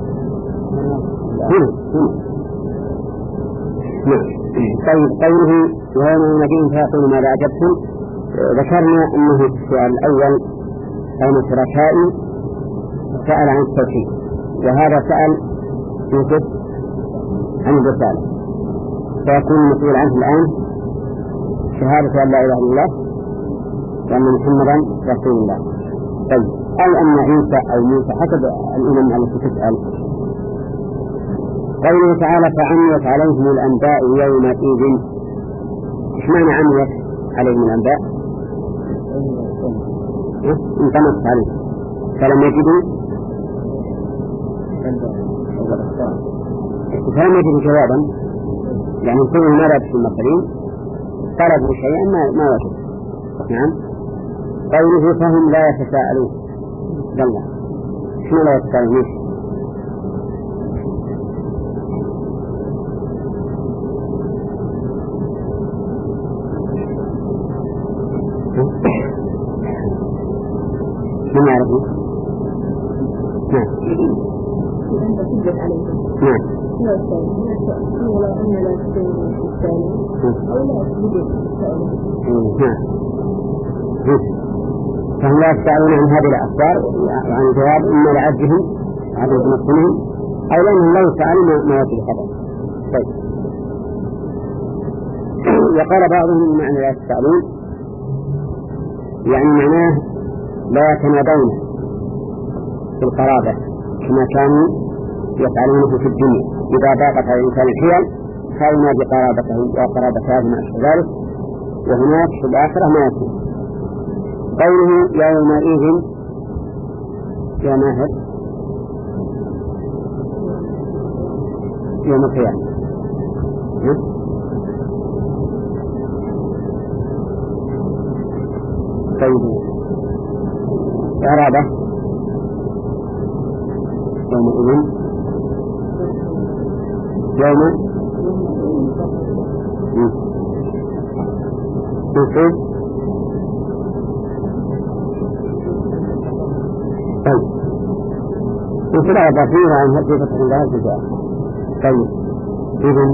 هنا هنا. طيب قوله ويوم يناديهم فيقول ماذا أجبتم ذكرنا أنه في السؤال الأول أين شركائي سأل عن التوحيد وهذا سأل يوسف عن الرسالة فيكون المسؤول عنه الآن شهادة أن لا إله إلا الله وأن محمدا رسول الله. طيب أو أن عيسى أو موسى حسب الأمم التي تسأل. قوله تعالى فعميت عليهم الأنباء يومئذ إيش معنى عميت عليهم الأنباء؟ انطمست عليهم فلم يجدوا فلم يجدوا جوابا يعني كلهم ماذا في المرسلين طلبوا شيئا ما ما وجدوا. نعم قوله فهم لا يتساءلون الله شنو لا يتساءلون من يعرفه؟ نعم نعم فهم لا يستعون عن هذه الأخبار يعني جواب إما لعجهم عدد مصنهم أو لأنهم لا يسألون ما يجب خبر. طيب وقال بعضهم معنى لا يستعلون يعني معناه لا يتنادون في القرابة كما كانوا يفعلونه في الدنيا إذا ضاقت على الإنسان الحيل كانوا ينادي قرابته وقرابة هذا ما أشبه ذلك وهناك في الآخرة ما يكون. قوله يومئذ يا ماهر يوم القيامة طيب إعرابه يومئذ يوم يوسف. طيب يوسف إضافية عن هذه فتح الله الجزاء. طيب إذن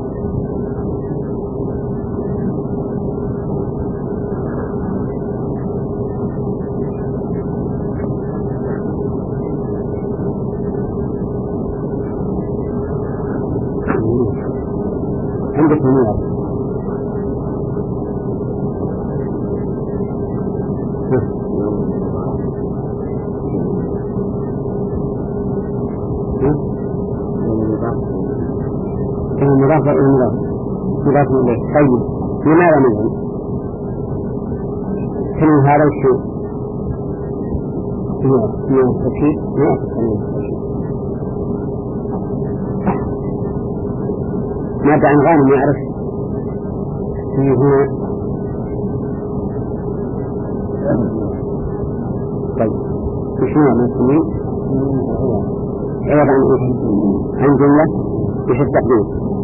عندك منير المضاف المضاف مضاف إليه. طيب لماذا منهم كم هذا الشيء من التشيء ما أتكلم ماذا عن غانم يعرف فيه هنا. طيب وش نوع من التمييز؟ عوض عن ايش؟ عن جملة ايش التقدير؟